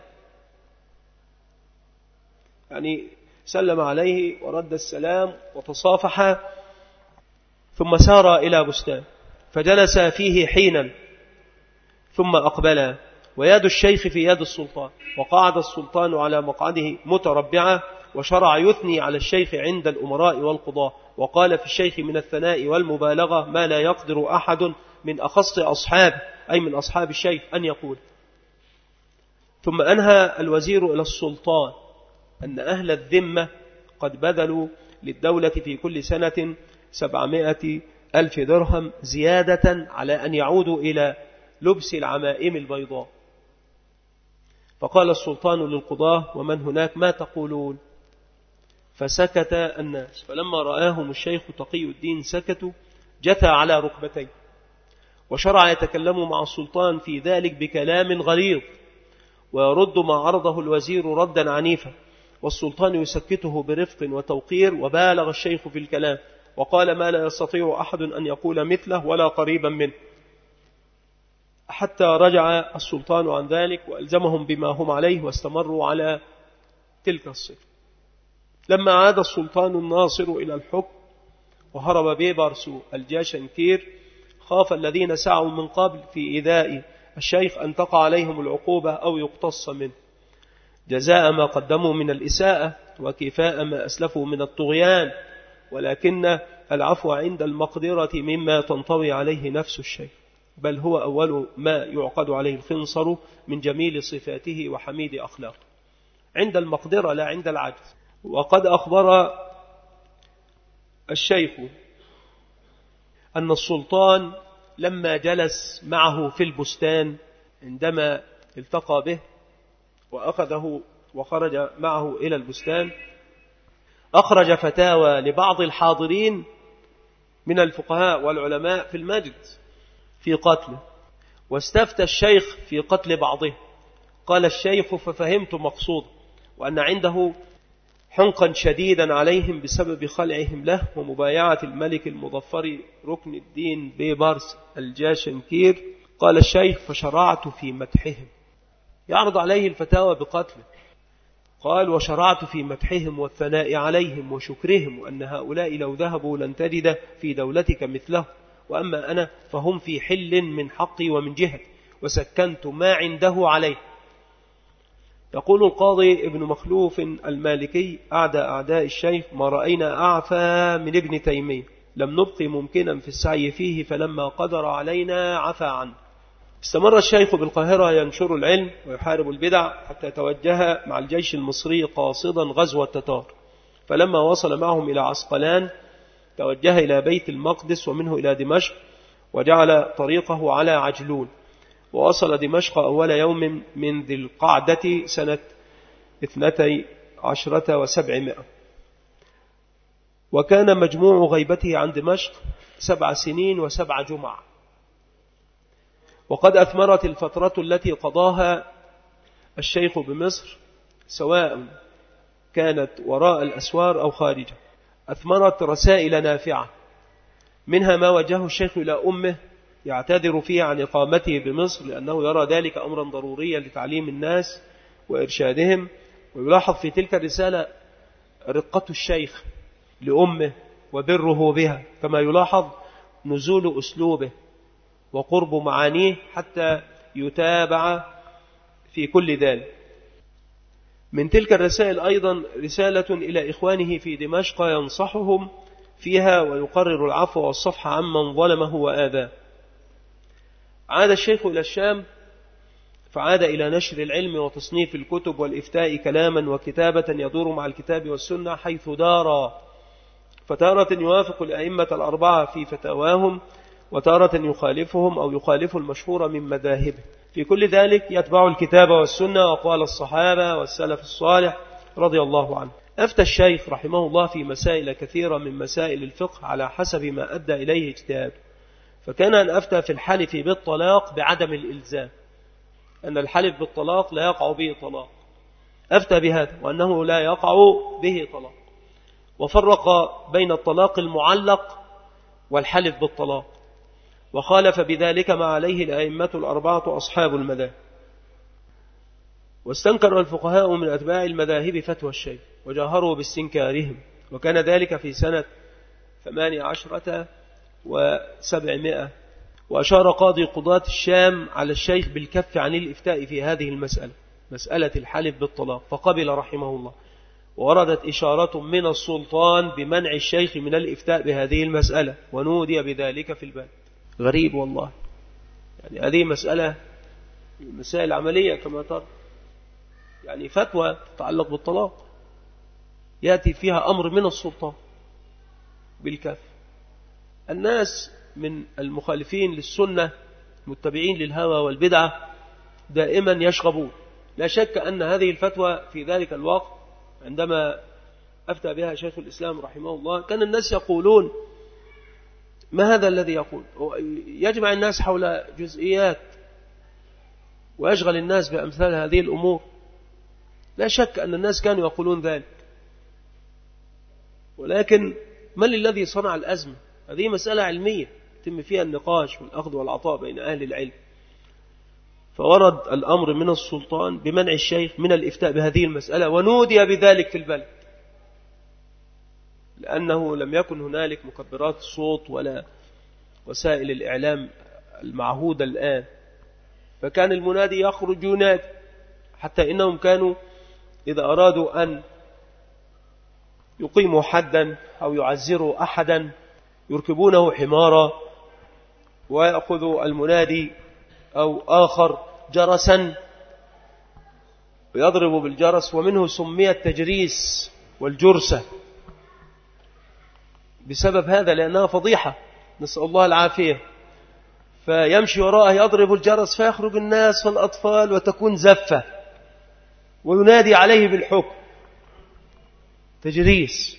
يعني سلم عليه ورد السلام وتصافح، ثم سار إلى بستان فجلس فيه حينا، ثم أقبل ويد الشيخ في يد السلطان، وقعد السلطان على مقعده متربعا، وشرع يثني على الشيخ عند الأمراء والقضاة، وقال في الشيخ من الثناء والمبالغة ما لا يقدر أحد من أخص أصحابه، أي من أصحاب الشيخ، أن يقول. ثم أنهى الوزير إلى السلطان أن أهل الذمة قد بذلوا للدولة في كل سنة سبعمائة ألف درهم زيادة على أن يعودوا إلى لبس العمائم البيضاء. فقال السلطان للقضاة ومن هناك ما تقولون؟ فسكت الناس، فلما رآهم الشيخ تقي الدين سكتوا جثى على ركبتيه، وشرع يتكلم مع السلطان في ذلك بكلام غليظ، ويرد ما عرضه الوزير ردا عنيفا، والسلطان يسكته برفق وتوقير، وبالغ الشيخ في الكلام وقال ما لا يستطيع أحد أن يقول مثله ولا قريبا منه، حتى رجع السلطان عن ذلك وألزمهم بما هم عليه واستمروا على تلك الصفة. لما عاد السلطان الناصر إلى الحكم وهرب بيبرس الجاشنكير، خاف الذين سعوا من قبل في إيذاء الشيخ أن تقع عليهم العقوبة أو يقتص منه جزاء ما قدموا من الإساءة وكفاء ما أسلفوا من الطغيان، ولكن العفو عند المقدرة مما تنطوي عليه نفس الشيء، بل هو أول ما يعقد عليه الخنصر من جميل صفاته وحميد أخلاقه، عند المقدرة لا عند العجز. وقد أخبر الشيخ أن السلطان لما جلس معه في البستان عندما التقى به وأخذه وخرج معه إلى البستان، أخرج فتاوى لبعض الحاضرين من الفقهاء والعلماء في المجد في قتله، واستفتى الشيخ في قتل بعضه. قال الشيخ ففهمت مقصوده، وأن عنده حنقا شديدا عليهم بسبب خلعهم له ومبايعة الملك المظفر ركن الدين بيبرس الجاشنكير. قال الشيخ فشرعت في مدحهم، يعرض عليه الفتاوى بقتله. قال وشرعت في مدحهم والثناء عليهم وشكرهم، وأن هؤلاء لو ذهبوا لن تجد في دولتك مثله، وأما أنا فهم في حل من حقي ومن جهتي، وسكنت ما عنده عليه. يقول القاضي ابن مخلوف المالكي أعدى أعداء الشيخ ما رأينا أعفى من ابن تيمية، لم نبقي ممكنا في السعي فيه فلما قدر علينا عفى عنه. استمر الشيخ بالقاهرة ينشر العلم ويحارب البدع حتى توجه مع الجيش المصري قاصدا غزو التتار، فلما وصل معهم إلى عسقلان توجه إلى بيت المقدس ومنه إلى دمشق، وجعل طريقه على عجلون، ووصل دمشق أول يوم من ذي القعدة سنة اثنتي عشرة وسبعمائة، وكان مجموع غيبته عن دمشق سبع سنين وسبع جمع. وقد أثمرت الفترة التي قضاها الشيخ بمصر سواء كانت وراء الأسوار أو خارجها، أثمرت رسائل نافعة، منها ما وجهه الشيخ إلى أمه يعتذر فيه عن إقامته بمصر لأنه يرى ذلك أمرا ضروريا لتعليم الناس وإرشادهم. ويلاحظ في تلك الرسالة رقة الشيخ لأمه وبره بها، كما يلاحظ نزول أسلوبه وقرب معانيه حتى يتابع في كل ذلك. من تلك الرسائل أيضا رسالة إلى إخوانه في دمشق ينصحهم فيها ويقرر العفو والصفح عمن ظلمه وآذاه. عاد الشيخ إلى الشام فعاد إلى نشر العلم وتصنيف الكتب والإفتاء كلاما وكتابة يدور مع الكتاب والسنة حيث دار، فتارة يوافق الأئمة الأربعة في فتاواهم، وتارة يخالفهم أو يخالف المشهور من مذاهبه. في كل ذلك يتبع الكتاب والسنة وقال الصحابة والسلف الصالح رضي الله عنه. أفتى الشيخ رحمه الله في مسائل كثيرة من مسائل الفقه على حسب ما أدى إليه اجتهاده، فكان أن أفتى في الحلف بالطلاق بعدم الإلزام، أن الحلف بالطلاق لا يقع به طلاق، أفتى بهذا وأنه لا يقع به طلاق، وفرق بين الطلاق المعلق والحلف بالطلاق، وخالف بذلك ما عليه الأئمة الأربعة أصحاب المذاهب. واستنكر الفقهاء من أتباع المذاهب فتوى الشيخ وجاهروا باستنكارهم، وكان ذلك في سنة ثمان عشرة وسبعمائة. وأشار قاضي قضاة الشام على الشيخ بالكف عن الإفتاء في هذه المسألة، مسألة الحلف بالطلاق، فقبل رحمه الله. ووردت إشارة من السلطان بمنع الشيخ من الإفتاء بهذه المسألة، ونودي بذلك في الباب. غريب والله، يعني هذه مسألة مسائل عملية كما ترى، يعني فتوى تتعلق بالطلاق يأتي فيها أمر من السلطان بالكف. الناس من المخالفين للسنة متبعين للهوى والبدعة دائما يشغبون. لا شك أن هذه الفتوى في ذلك الوقت عندما أفتى بها شيخ الإسلام رحمه الله كان الناس يقولون ما هذا الذي يقول، يجمع الناس حول جزئيات ويشغل الناس بأمثال هذه الأمور. لا شك أن الناس كانوا يقولون ذلك، ولكن من الذي صنع الأزمة؟ هذه مسألة علمية يتم فيها النقاش والأخذ والعطاء بين أهل العلم. فورد الأمر من السلطان بمنع الشيخ من الإفتاء بهذه المسألة، ونودي بذلك في البلد، لأنه لم يكن هنالك مكبرات الصوت ولا وسائل الإعلام المعهودة الآن، فكان المنادي يخرج ينادي، حتى إنهم كانوا إذا أرادوا أن يقيموا حدا أو يعزروا أحدا يركبونه حمارا، ويأخذوا المنادي أو آخر جرسا ويضرب بالجرس، ومنه سمي التجريس والجرسة بسبب هذا، لأنها فضيحة نسأل الله العافية. فيمشي وراءه يضرب الجرس فيخرج الناس والأطفال وتكون زفة، وينادي عليه بالحكم، تجريس.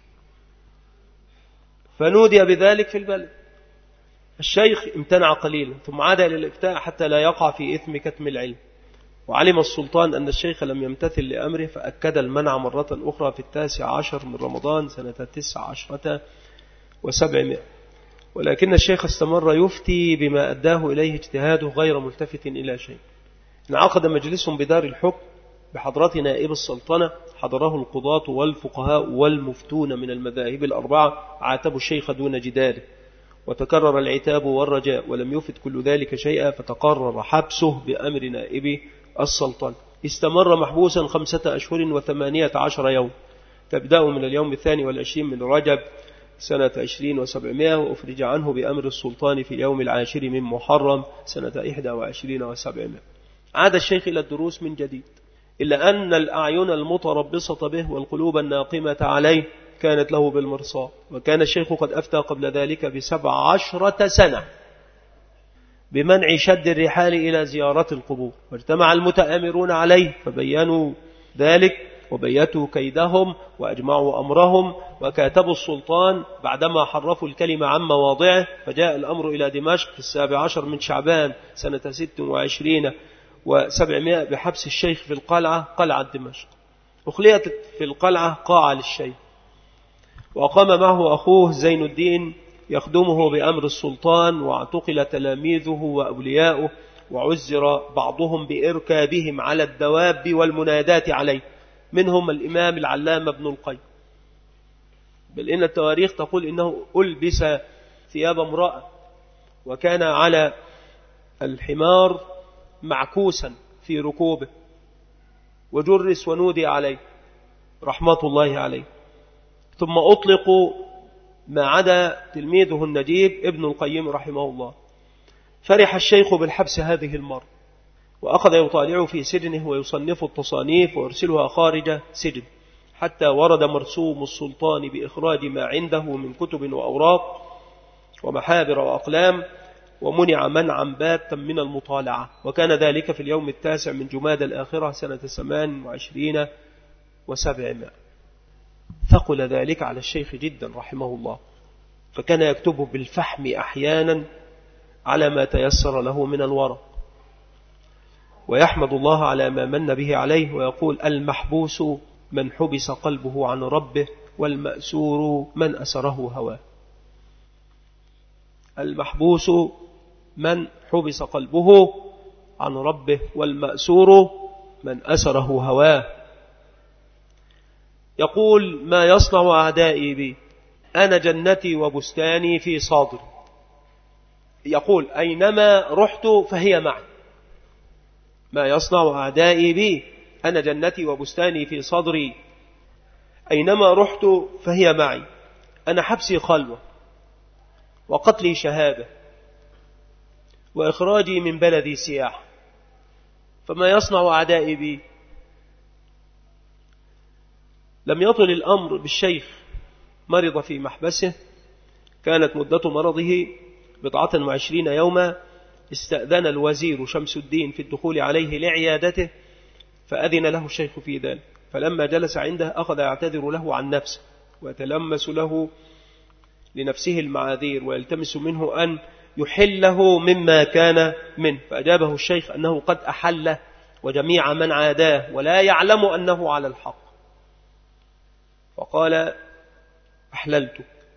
فنودي بذلك في البلد. الشيخ امتنع قليلا ثم عاد إلى الإفتاء حتى لا يقع في إثم كتم العلم. وعلم السلطان أن الشيخ لم يمتثل لأمره، فأكد المنع مرة أخرى في التاسع عشر من رمضان سنة تسع عشرة وسبعمائة. ولكن الشيخ استمر يفتي بما أداه إليه اجتهاده غير ملتفت إلى شيء. انعقد مجلس بدار الحكم بحضرة نائب السلطنة، حضره القضاة والفقهاء والمفتون من المذاهب الأربعة، عاتبوا الشيخ دون جدال، وتكرر العتاب والرجاء، ولم يفد كل ذلك شيئا، فتقرر حبسه بأمر نائب السلطنة. استمر محبوسا خمسة أشهر وثمانية عشر يوم، تبدأ من اليوم الثاني والعشرين من رجب سنة عشرين وسبعمائة، وأفرج عنه بأمر السلطان في اليوم العاشر من محرم سنة إحدى وعشرين وسبعمائة. عاد الشيخ إلى الدروس من جديد، إلا أن الأعين المتربصة به والقلوب الناقمة عليه كانت له بالمرصاد. وكان الشيخ قد أفتى قبل ذلك بسبع عشرة سنة بمنع شد الرحال إلى زيارة القبور، واجتمع المتآمرون عليه فبينوا ذلك وبيتوا كيدهم وأجمعوا أمرهم، وكاتبوا السلطان بعدما حرفوا الكلمة عن مواضعه. فجاء الأمر إلى دمشق في السابع عشر من شعبان سنة ست وعشرين وسبعمائة بحبس الشيخ في القلعة، قلعة دمشق. أخليت في القلعة قاعة للشيخ، وقام معه أخوه زين الدين يخدمه بأمر السلطان، واعتقل تلاميذه وأولياؤه، وعزر بعضهم بإركابهم على الدواب والمنادات عليه، منهم الإمام العلامة ابن القيم. بل إن التواريخ تقول إنه ألبس ثياب امرأة، وكان على الحمار معكوسا في ركوبه، وجرس ونودي عليه رحمة الله عليه. ثم أطلقوا ما عدا تلميذه النجيب ابن القيم رحمه الله. فرح الشيخ بالحبس هذه المرة، وأخذ يطالع في سجنه ويصنف التصانيف ويرسلها خارج سجن، حتى ورد مرسوم السلطان بإخراج ما عنده من كتب وأوراق ومحابر وأقلام، ومنع منعا باتا من المطالعة. وكان ذلك في اليوم التاسع من جماد الآخرة سنة ثمان وعشرين وسبعمائة. ثقل ذلك على الشيخ جدا رحمه الله، فكان يكتبه بالفحم أحيانا على ما تيسر له من الورق، ويحمد الله على ما من به عليه، ويقول: المحبوس من حبس قلبه عن ربه، والمأسور من أسره هواه. المحبوس من حبس قلبه عن ربه، والمأسور من أسره هواه. يقول: ما يصنع أعدائي بي، أنا جنتي وبستاني في صدري. يقول: أينما رحت فهي معي. ما يصنع أعدائي بي، أنا جنتي وبستاني في صدري، أينما رحت فهي معي. أنا حبسي خلوة، وقتلي شهادة، وإخراجي من بلدي سياحة. فما يصنع أعدائي بي. لم يطل الأمر بالشيخ، مرض في محبسه، كانت مدة مرضه بضعة وعشرين يوما. استأذن الوزير شمس الدين في الدخول عليه لعيادته، فأذن له الشيخ في ذلك. فلما جلس عنده أخذ يعتذر له عن نفسه، ويتلمس له لنفسه المعاذير، ويلتمس منه أن يحله مما كان منه. فأجابه الشيخ أنه قد أحله، وجميع من عاداه ولا يعلم أنه على الحق. فقال: أحللتك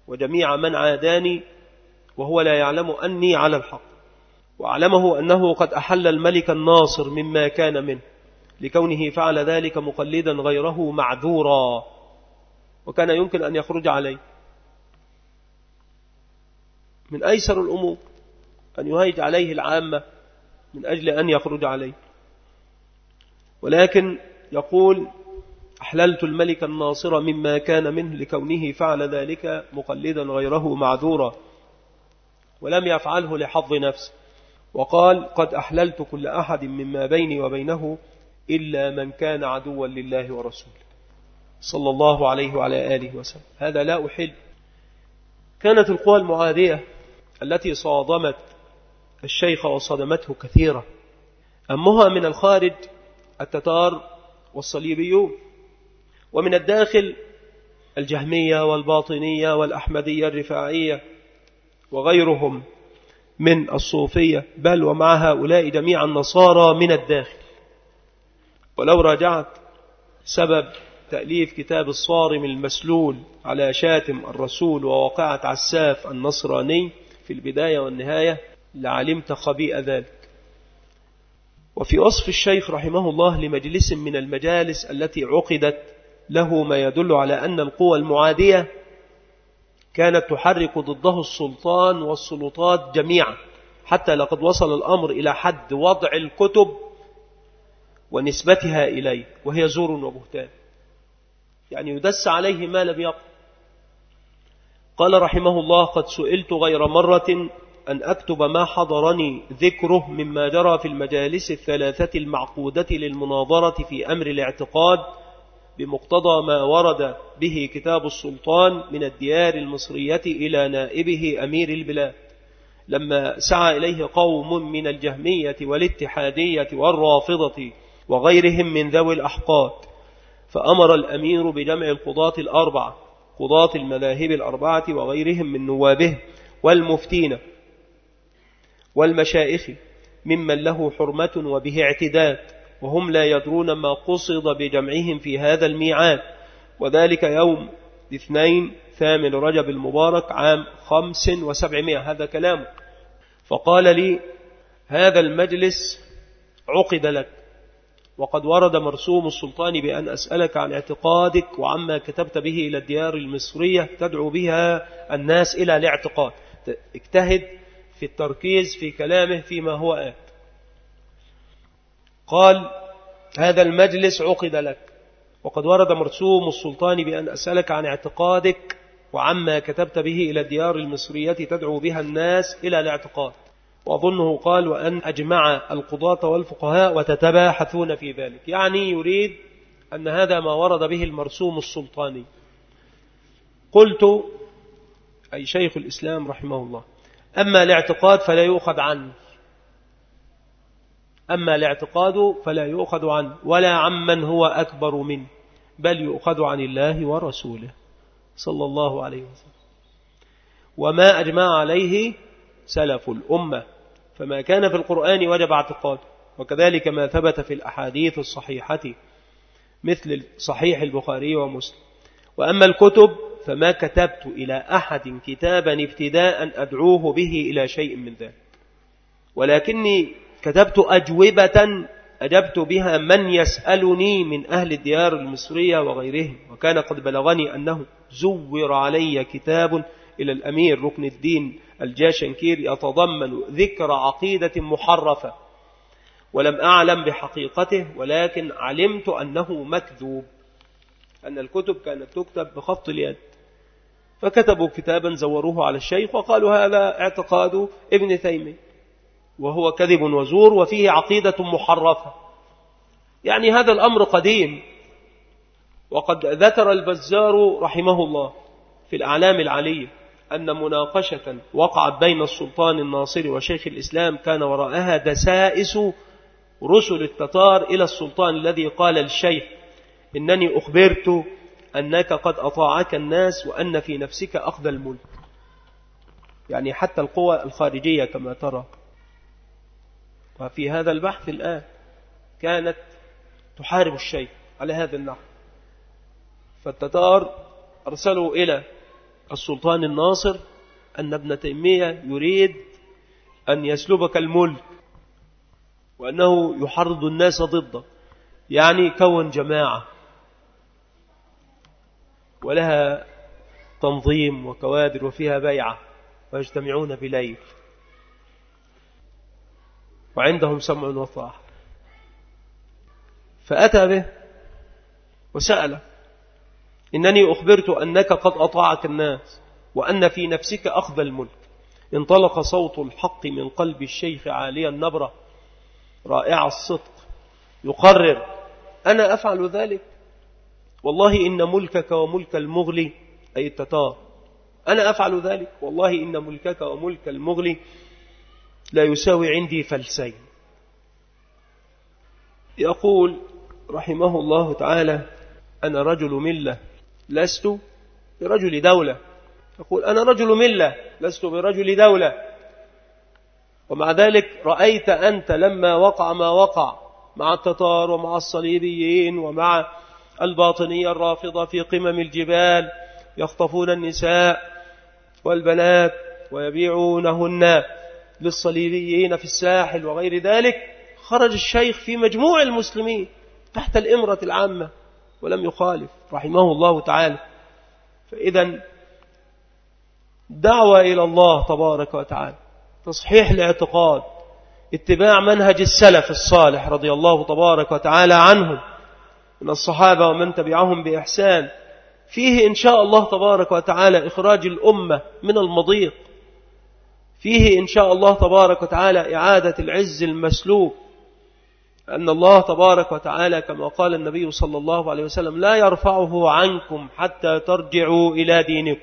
وجميع من عاداني وهو لا يعلم أني على الحق، وأعلمه أنه قد أحل الملك الناصر مما كان منه لكونه فعل ذلك مقلدا غيره معذورا، وكان يمكن أن يخرج عليه. من أيسر الأمور أن يهيج عليه العامة من أجل أن يخرج عليه، ولكن يقول أحللت الملك الناصر مما كان منه لكونه فعل ذلك مقلدا غيره معذورا، ولم يفعله لحظ نفسه. وقال قد أحللت كل أحد مما بيني وبينه إلا من كان عدوا لله ورسوله صلى الله عليه وعلى آله وسلم. هذا لا أحل. كانت القوى المعادية التي صادمت الشيخ وصدمته كثيرة، أمها من الخارج التتار والصليبيون، ومن الداخل الجهمية والباطنية والأحمدية الرفاعية وغيرهم من الصوفية، بل ومع هؤلاء جميع النصارى من الداخل. ولو راجعت سبب تأليف كتاب الصارم المسلول على شاتم الرسول وواقعة عساف النصراني في البداية والنهاية لعلمت خبيئة ذلك. وفي وصف الشيخ رحمه الله لمجلس من المجالس التي عقدت له ما يدل على أن القوى المعادية كانت تحرك ضده السلطان والسلطات جميعا، حتى لقد وصل الأمر إلى حد وضع الكتب ونسبتها إليه، وهي زور وبهتان، يعني يدس عليه ما لم يقل. قال رحمه الله قد سئلت غير مرة أن أكتب ما حضرني ذكره مما جرى في المجالس الثلاثة المعقودة للمناظرة في أمر الاعتقاد بمقتضى ما ورد به كتاب السلطان من الديار المصرية إلى نائبه أمير البلاد، لما سعى إليه قوم من الجهمية والاتحادية والرافضة وغيرهم من ذوي الأحقاد، فأمر الأمير بجمع القضاة الأربعة، قضاة المذاهب الأربعة وغيرهم من نوابه والمفتين والمشائخ ممن له حرمة وبه اعتداد، وهم لا يدرون ما قصد بجمعهم في هذا الميعاد، وذلك يوم اثنين ثامن رجب المبارك عام خمس وسبعمائة. هذا كلامه. فقال لي هذا المجلس عقد لك، وقد ورد مرسوم السلطان بأن أسألك عن اعتقادك وعما كتبت به إلى الديار المصرية تدعو بها الناس إلى الاعتقاد. اجتهد في التركيز في كلامه فيما هو آت. قال هذا المجلس عقد لك، وقد ورد مرسوم السلطان بأن أسألك عن اعتقادك وعما كتبت به إلى الديار المصرية تدعو بها الناس إلى الاعتقاد. وأظنه قال وأن أجمع القضاة والفقهاء وتتباحثون في ذلك، يعني يريد أن هذا ما ورد به المرسوم السلطاني. قلت أي شيخ الإسلام رحمه الله أما الاعتقاد فلا يؤخذ عنه، أما الاعتقاد فلا يؤخذ عنه ولا عمن هو أكبر منه، بل يؤخذ عن الله ورسوله صلى الله عليه وسلم، وما أجمع عليه سلف الأمة، فما كان في القرآن وجب اعتقاده، وكذلك ما ثبت في الأحاديث الصحيحة مثل صحيح البخاري ومسلم. وأما الكتب فما كتبت إلى أحد كتابا ابتداء أدعوه به إلى شيء من ذلك، ولكني كتبت أجوبة أجبت بها من يسألني من أهل الديار المصرية وغيرهم، وكان قد بلغني أنه زور علي كتاب إلى الأمير ركن الدين الجاشنكير يتضمن ذكر عقيدة محرفة، ولم أعلم بحقيقته، ولكن علمت أنه مكذوب، أن الكتب كانت تكتب بخط اليد. فكتبوا كتابا زوروه على الشيخ وقالوا هذا اعتقاد ابن تيمية، وهو كذب وزور وفيه عقيدة محرفة. يعني هذا الأمر قديم، وقد ذكر البزار رحمه الله في الأعلام العلية أن مناقشة وقعت بين السلطان الناصري وشيخ الإسلام كان وراءها دسائس رسل التتار إلى السلطان، الذي قال للشيخ إنني أخبرت أنك قد أطاعك الناس وأن في نفسك أخذ الملك. يعني حتى القوى الخارجية كما ترى. وفي هذا البحث الآن كانت تحارب الشيخ على هذا النحو، فالتتار أرسلوا إلى السلطان الناصر أن ابن تيمية يريد أن يسلبك الملك وأنه يحرض الناس ضده، يعني كون جماعة ولها تنظيم وكوادر وفيها بيعة ويجتمعون بليل وعندهم سمع وطاعة. فأتى به وسأله: إنني أخبرت أنك قد أطاعك الناس وأن في نفسك أخذ الملك. انطلق صوت الحق من قلب الشيخ عالي النبرة رائع الصدق يقرر: أنا أفعل ذلك؟ والله إن ملكك وملك المغلي أي التتار، أنا أفعل ذلك؟ والله إن ملكك وملك المغلي لا يساوي عندي فلسين. يقول رحمه الله تعالى: أنا رجل ملة لست برجل دولة. يقول: أنا رجل ملة لست برجل دولة، ومع ذلك رأيت أنت لما وقع ما وقع مع التتار ومع الصليبيين ومع الباطنية الرافضة في قمم الجبال يخطفون النساء والبنات ويبيعونهن للصليبيين في الساحل وغير ذلك، خرج الشيخ في مجموع المسلمين تحت الإمرة العامة ولم يخالف رحمه الله تعالى. فإذا دعوة إلى الله تبارك وتعالى، تصحيح الاعتقاد، اتباع منهج السلف الصالح رضي الله تبارك وتعالى عنهم من الصحابة ومن تبعهم بإحسان، فيه إن شاء الله تبارك وتعالى إخراج الأمة من المضيق، فيه إن شاء الله تبارك وتعالى إعادة العز المسلوب، أن الله تبارك وتعالى كما قال النبي صلى الله عليه وسلم: لا يرفعه عنكم حتى ترجعوا إلى دينكم.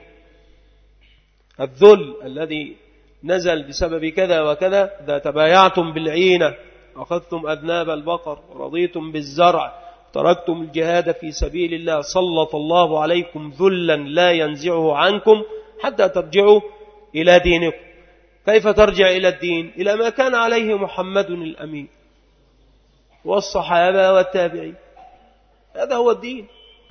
الذل الذي نزل بسبب كذا وكذا: إذا تبايعتم بالعينة أخذتم أذناب البقر ورضيتم بالزرع تركتم الجهاد في سبيل الله سلط الله عليكم ذلا لا ينزعه عنكم حتى ترجعوا إلى دينكم. كيف ترجع إلى الدين؟ إلى ما كان عليه محمد الأمين والصحابة والتابعين، هذا هو الدين.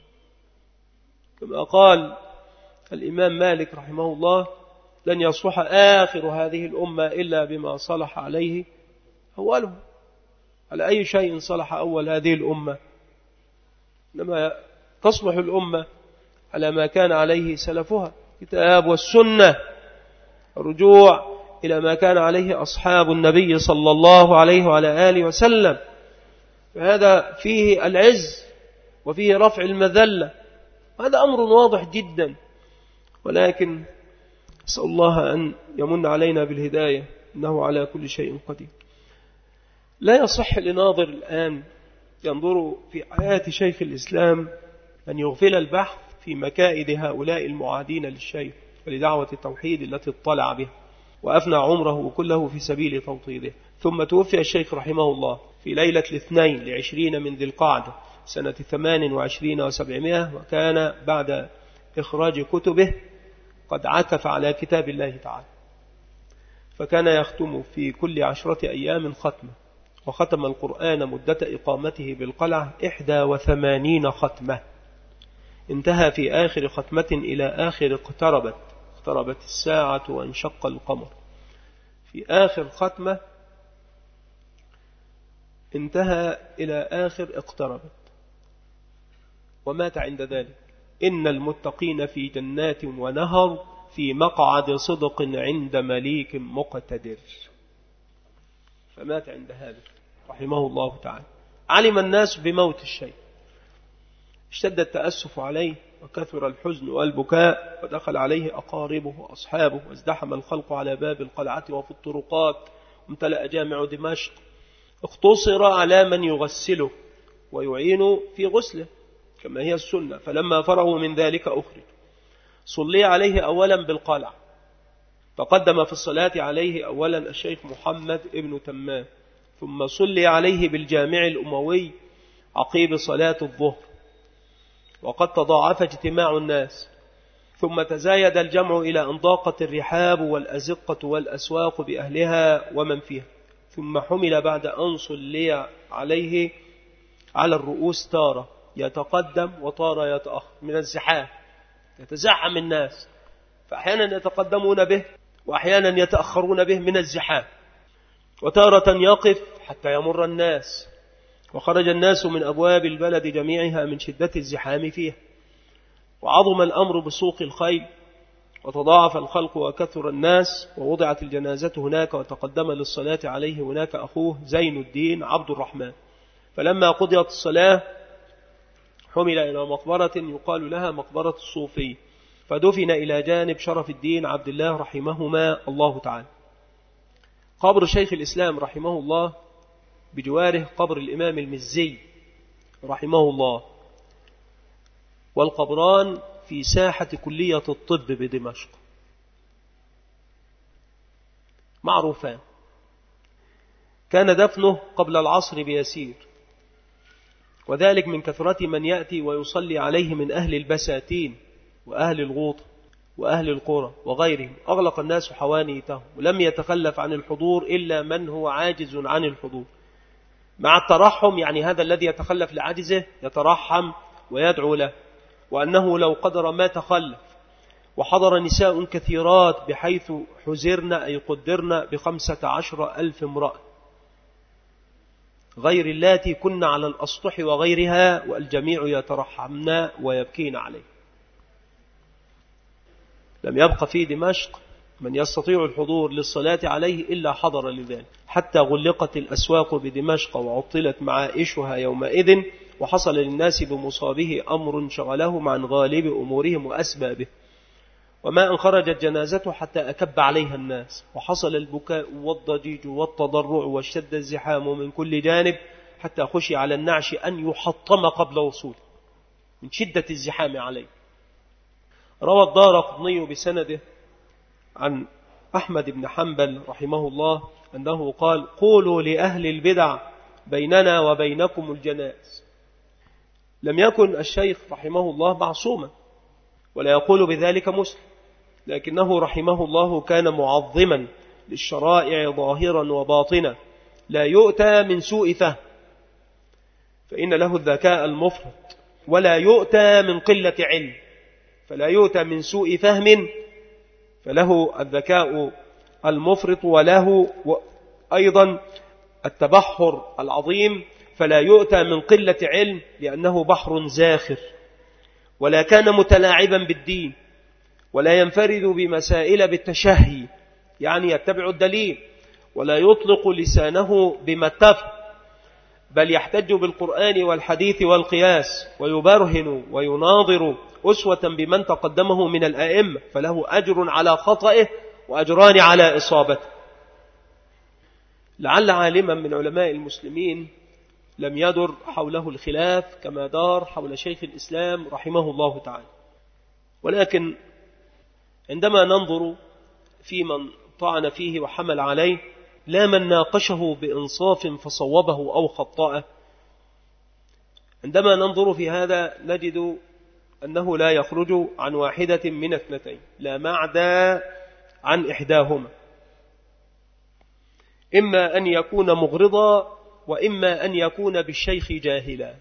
كما قال الإمام مالك رحمه الله: لن يصلح آخر هذه الأمة إلا بما صلح عليه أوله. على أي شيء صلح أول هذه الأمة؟ إنما تصلح الأمة على ما كان عليه سلفها، كتاب والسنة، الرجوع إلى ما كان عليه أصحاب النبي صلى الله عليه وعلى آله وسلم. فهذا فيه العز وفيه رفع المذلة، هذا أمر واضح جدا، ولكن أسأل الله أن يمن علينا بالهداية، إنه على كل شيء قدير. لا يصح لناظر الآن ينظر في حياة شيخ الإسلام أن يغفل البحث في مكائد هؤلاء المعادين للشيخ ولدعوة التوحيد التي اطلع بها وأفنى عمره كله في سبيل توطيده. ثم توفي الشيخ رحمه الله في ليلة الاثنين لعشرين من ذي القعدة سنة ثمان وعشرين وسبعمائة، وكان بعد إخراج كتبه قد عكف على كتاب الله تعالى، فكان يختم في كل عشرة أيام ختمة، وختم القرآن مدة إقامته بالقلعة إحدى وثمانين ختمة. انتهى في آخر ختمة إلى آخر اقتربت اقتربت الساعة وانشق القمر. في آخر ختمة انتهى إلى آخر اقتربت ومات عند ذلك. إن المتقين في جنات ونهر في مقعد صدق عند مليك مقتدر. فمات عند هذا رحمه الله تعالى. علم الناس بموت الشيء، اشتد التأسف عليه وكثر الحزن والبكاء، ودخل عليه أقاربه وأصحابه، وازدحم الخلق على باب القلعة وفي الطرقات، وامتلأ جامع دمشق. اقتصر على من يغسله ويعين في غسله كما هي السنة. فلما فرغوا من ذلك أخرج، صلي عليه أولا بالقلعة، تقدم في الصلاة عليه أولا الشيخ محمد ابن تمام، ثم صلي عليه بالجامع الأموي عقيب صلاة الظهر، وقد تضاعف اجتماع الناس، ثم تزايد الجمع إلى أن ضاقت الرحاب والأزقة والأسواق بأهلها ومن فيها، ثم حمل بعد أن صلي عليه على الرؤوس تارة يتقدم وطار يتأخر من الزحام، يتزحم الناس فأحيانا يتقدمون به وأحيانا يتأخرون به من الزحام، وتارة يقف حتى يمر الناس، وخرج الناس من أبواب البلد جميعها من شدة الزحام فيها، وعظم الأمر بسوق الخيل، وتضاعف الخلق وكثر الناس، ووضعت الجنازة هناك، وتقدم للصلاة عليه هناك أخوه زين الدين عبد الرحمن. فلما قضيت الصلاة حمل إلى مقبرة يقال لها مقبرة الصوفي، فدفن إلى جانب شرف الدين عبد الله رحمهما الله تعالى. قبر شيخ الإسلام رحمه الله بجواره قبر الإمام المزي رحمه الله، والقبران في ساحة كلية الطب بدمشق معروفان. كان دفنه قبل العصر بيسير، وذلك من كثرة من يأتي ويصلي عليه من أهل البساتين وأهل الغوط وأهل القرى وغيرهم. أغلق الناس حوانيته، ولم يتخلف عن الحضور إلا من هو عاجز عن الحضور، مع الترحم، يعني هذا الذي يتخلف لعجزه يترحم ويدعو له، وأنه لو قدر ما تخلف. وحضر نساء كثيرات بحيث حزرنا أي قدرنا بخمسة عشر ألف امرأة، غير اللاتي كن على الأسطح وغيرها، والجميع يترحمنا ويبكين عليه. لم يبق في دمشق من يستطيع الحضور للصلاة عليه إلا حضر لذلك، حتى غلقت الأسواق بدمشق وعطلت معائشها يومئذ، وحصل للناس بمصابه أمر شغله عن غالب أمورهم وأسبابه، وما أن خرجت جنازته حتى أكب عليها الناس، وحصل البكاء والضجيج والتضرع واشتد الزحام من كل جانب، حتى خشي على النعش أن يحطم قبل وصوله من شدة الزحام عليه. روى الدارقطني بسنده عن أحمد بن حنبل رحمه الله أنه قال: قولوا لأهل البدع بيننا وبينكم الجنائز. لم يكن الشيخ رحمه الله معصوما، ولا يقول بذلك مسلم، لكنه رحمه الله كان معظما للشرائع ظاهرا وباطنا، لا يؤتى من سوء فهم، فإن له الذكاء المفرط، ولا يؤتى من قلة علم، فلا يؤتى من سوء فهم، فله الذكاء المفرط، وله أيضا التبحر العظيم، فلا يؤتى من قلة علم لأنه بحر زاخر، ولا كان متلاعبا بالدين، ولا ينفرد بمسائل بالتشهي، يعني يتبع الدليل، ولا يطلق لسانه بما اتفق، بل يحتج بالقرآن والحديث والقياس، ويبرهن ويناظر أسوة بمن تقدمه من الآئمة، فله أجر على خطئه وأجران على إصابته. لعل عالما من علماء المسلمين لم يدر حوله الخلاف كما دار حول شيخ الإسلام رحمه الله تعالى، ولكن عندما ننظر في من طعن فيه وحمل عليه، لا من ناقشه بإنصاف فصوبه أو خطأه. عندما ننظر في هذا نجد أنه لا يخرج عن واحدة من اثنتين، لا معدى عن إحداهما، إما أن يكون مغرضا، وإما أن يكون بالشيخ جاهلا.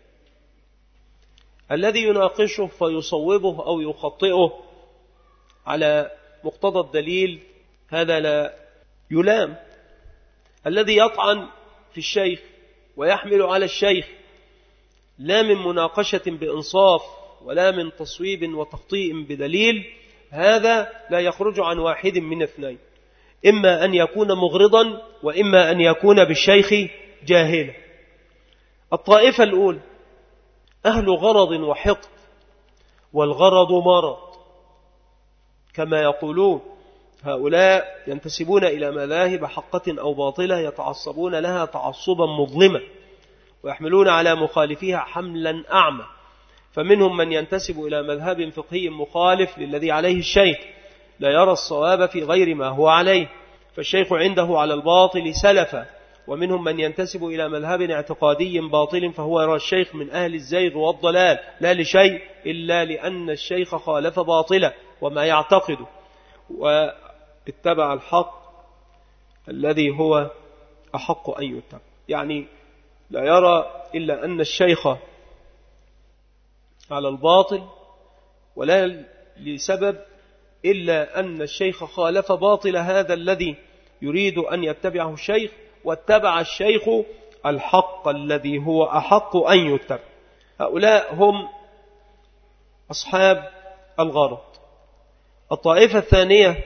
الذي يناقشه فيصوبه أو يخطئه على مقتضى الدليل هذا لا يلام. الذي يطعن في الشيخ ويحمل على الشيخ لا من مناقشة بإنصاف ولا من تصويب وتخطيء بدليل، هذا لا يخرج عن واحد من اثنين، إما أن يكون مغرضا، وإما أن يكون بالشيخ جاهلا. الطائفة الأولى أهل غرض وحقد، والغرض مرض كما يقولون، هؤلاء ينتسبون إلى مذاهب حقة أو باطلة، يتعصبون لها تعصبا مظلما، ويحملون على مخالفيها حملا أعمى. فمنهم من ينتسب إلى مذهب فقهي مخالف للذي عليه الشيخ، لا يرى الصواب في غير ما هو عليه، فالشيخ عنده على الباطل سلفا. ومنهم من ينتسب إلى مذهب اعتقادي باطل، فهو يرى الشيخ من أهل الزيغ والضلال، لا لشيء إلا لأن الشيخ خالف باطلا وما يعتقده، واتبع الحق الذي هو أحق أن يتبع. يعني لا يرى إلا أن الشيخ على الباطل، ولا لسبب إلا أن الشيخ خالف باطل هذا الذي يريد أن يتبعه الشيخ، واتبع الشيخ الحق الذي هو أحق أن يتبع. هؤلاء هم أصحاب الغرض. الطائفة الثانية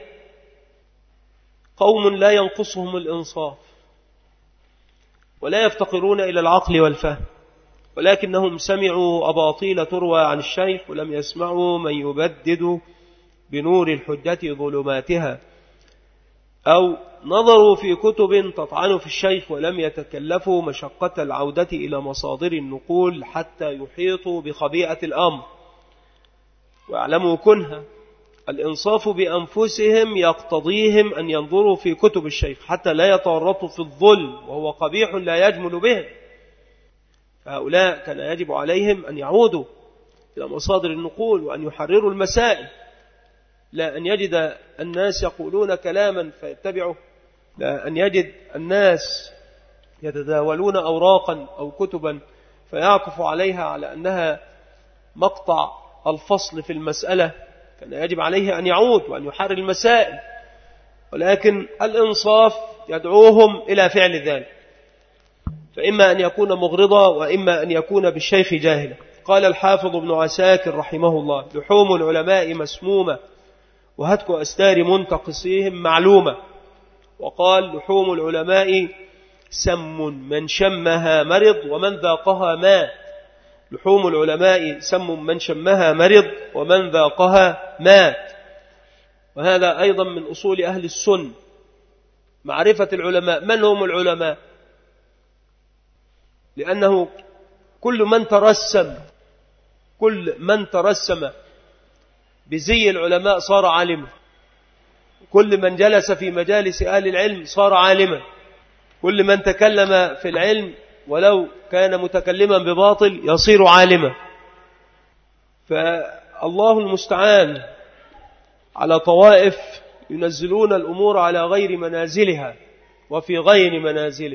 قوم لا ينقصهم الإنصاف ولا يفتقرون إلى العقل والفهم، ولكنهم سمعوا أباطيل تروى عن الشيخ ولم يسمعوا من يبدد بنور الحجة ظلماتها، أو نظروا في كتب تطعن في الشيخ ولم يتكلفوا مشقة العودة إلى مصادر النقول حتى يحيطوا بخبيئة الأمر ويعلموا كنها. الإنصاف بأنفسهم يقتضيهم أن ينظروا في كتب الشيخ حتى لا يتورطوا في الظلم، وهو قبيح لا يجمل به. فهؤلاء كان يجب عليهم أن يعودوا إلى مصادر النقول وأن يحرروا المسائل، لا أن يجد الناس يقولون كلاما فيتبعه، لا أن يجد الناس يتداولون أوراقا أو كتبا فيعكف عليها على أنها مقطع الفصل في المسألة. كان يجب عليه أن يعود وأن يحرر المسائل، ولكن الإنصاف يدعوهم إلى فعل ذلك، فإما أن يكون مغرضا وإما أن يكون بالشيخ جاهلا. قال الحافظ ابن عساكر رحمه الله: لحوم العلماء مسمومة وهتك أستار منتقصيهم معلومة. وقال: لحوم العلماء سم من شمها مرض ومن ذاقها مات. لحوم العلماء سم من شمها مرض ومن ذاقها مات. وهذا أيضا من أصول أهل السنة، معرفة العلماء. من هم العلماء؟ لأنه كل من ترسم كل من ترسم بزي العلماء صار عالما، كل من جلس في مجالس أهل العلم صار عالما، كل من تكلم في العلم ولو كان متكلما بباطل يصير عالما. فالله المستعان على طوائف ينزلون الأمور على غير منازلها وفي غير منازله.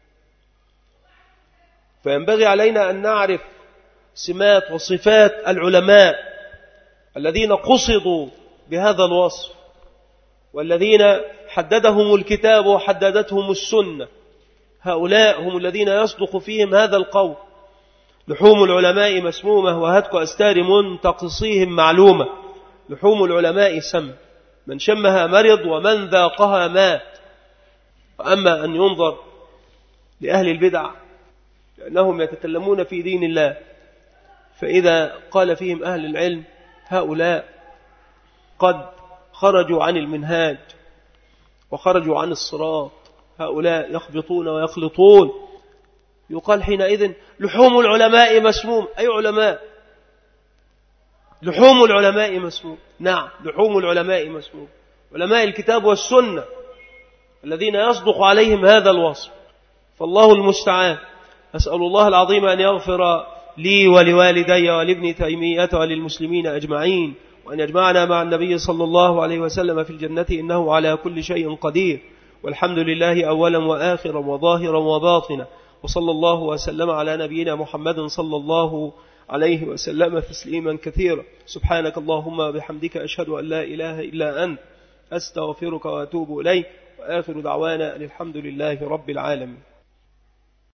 فينبغي علينا أن نعرف سمات وصفات العلماء الذين قصدوا بهذا الوصف، والذين حددهم الكتاب وحددتهم السنة. هؤلاء هم الذين يصدق فيهم هذا القول: لحوم العلماء مسمومة وهتك أستار منتقصيهم معلومة. لحوم العلماء سم من شمها مرض ومن ذاقها مات. وأما أن ينظر لأهل البدع لأنهم يتكلمون في دين الله، فإذا قال فيهم أهل العلم: هؤلاء قد خرجوا عن المنهاج وخرجوا عن الصراط، هؤلاء يخبطون ويخلطون، يقال حينئذ: لحوم العلماء مسموم. أي علماء؟ لحوم العلماء مسموم. نعم، لحوم العلماء مسموم، علماء الكتاب والسنة الذين يصدق عليهم هذا الوصف. فالله المستعان. أسأل الله العظيم أن يغفر لي ولوالدي ولابن تيمية وللمسلمين أجمعين، وأن يجمعنا مع النبي صلى الله عليه وسلم في الجنة، إنه على كل شيء قدير. والحمد لله أولا وآخرا وظاهرا وباطنا، وصلى الله وسلم على نبينا محمد صلى الله عليه وسلم تسليما كثيرا. سبحانك اللهم بحمدك أشهد أن لا إله إلا أنت، أستغفرك وأتوب إليك، وآخر دعوانا أن الحمد لله رب العالمين.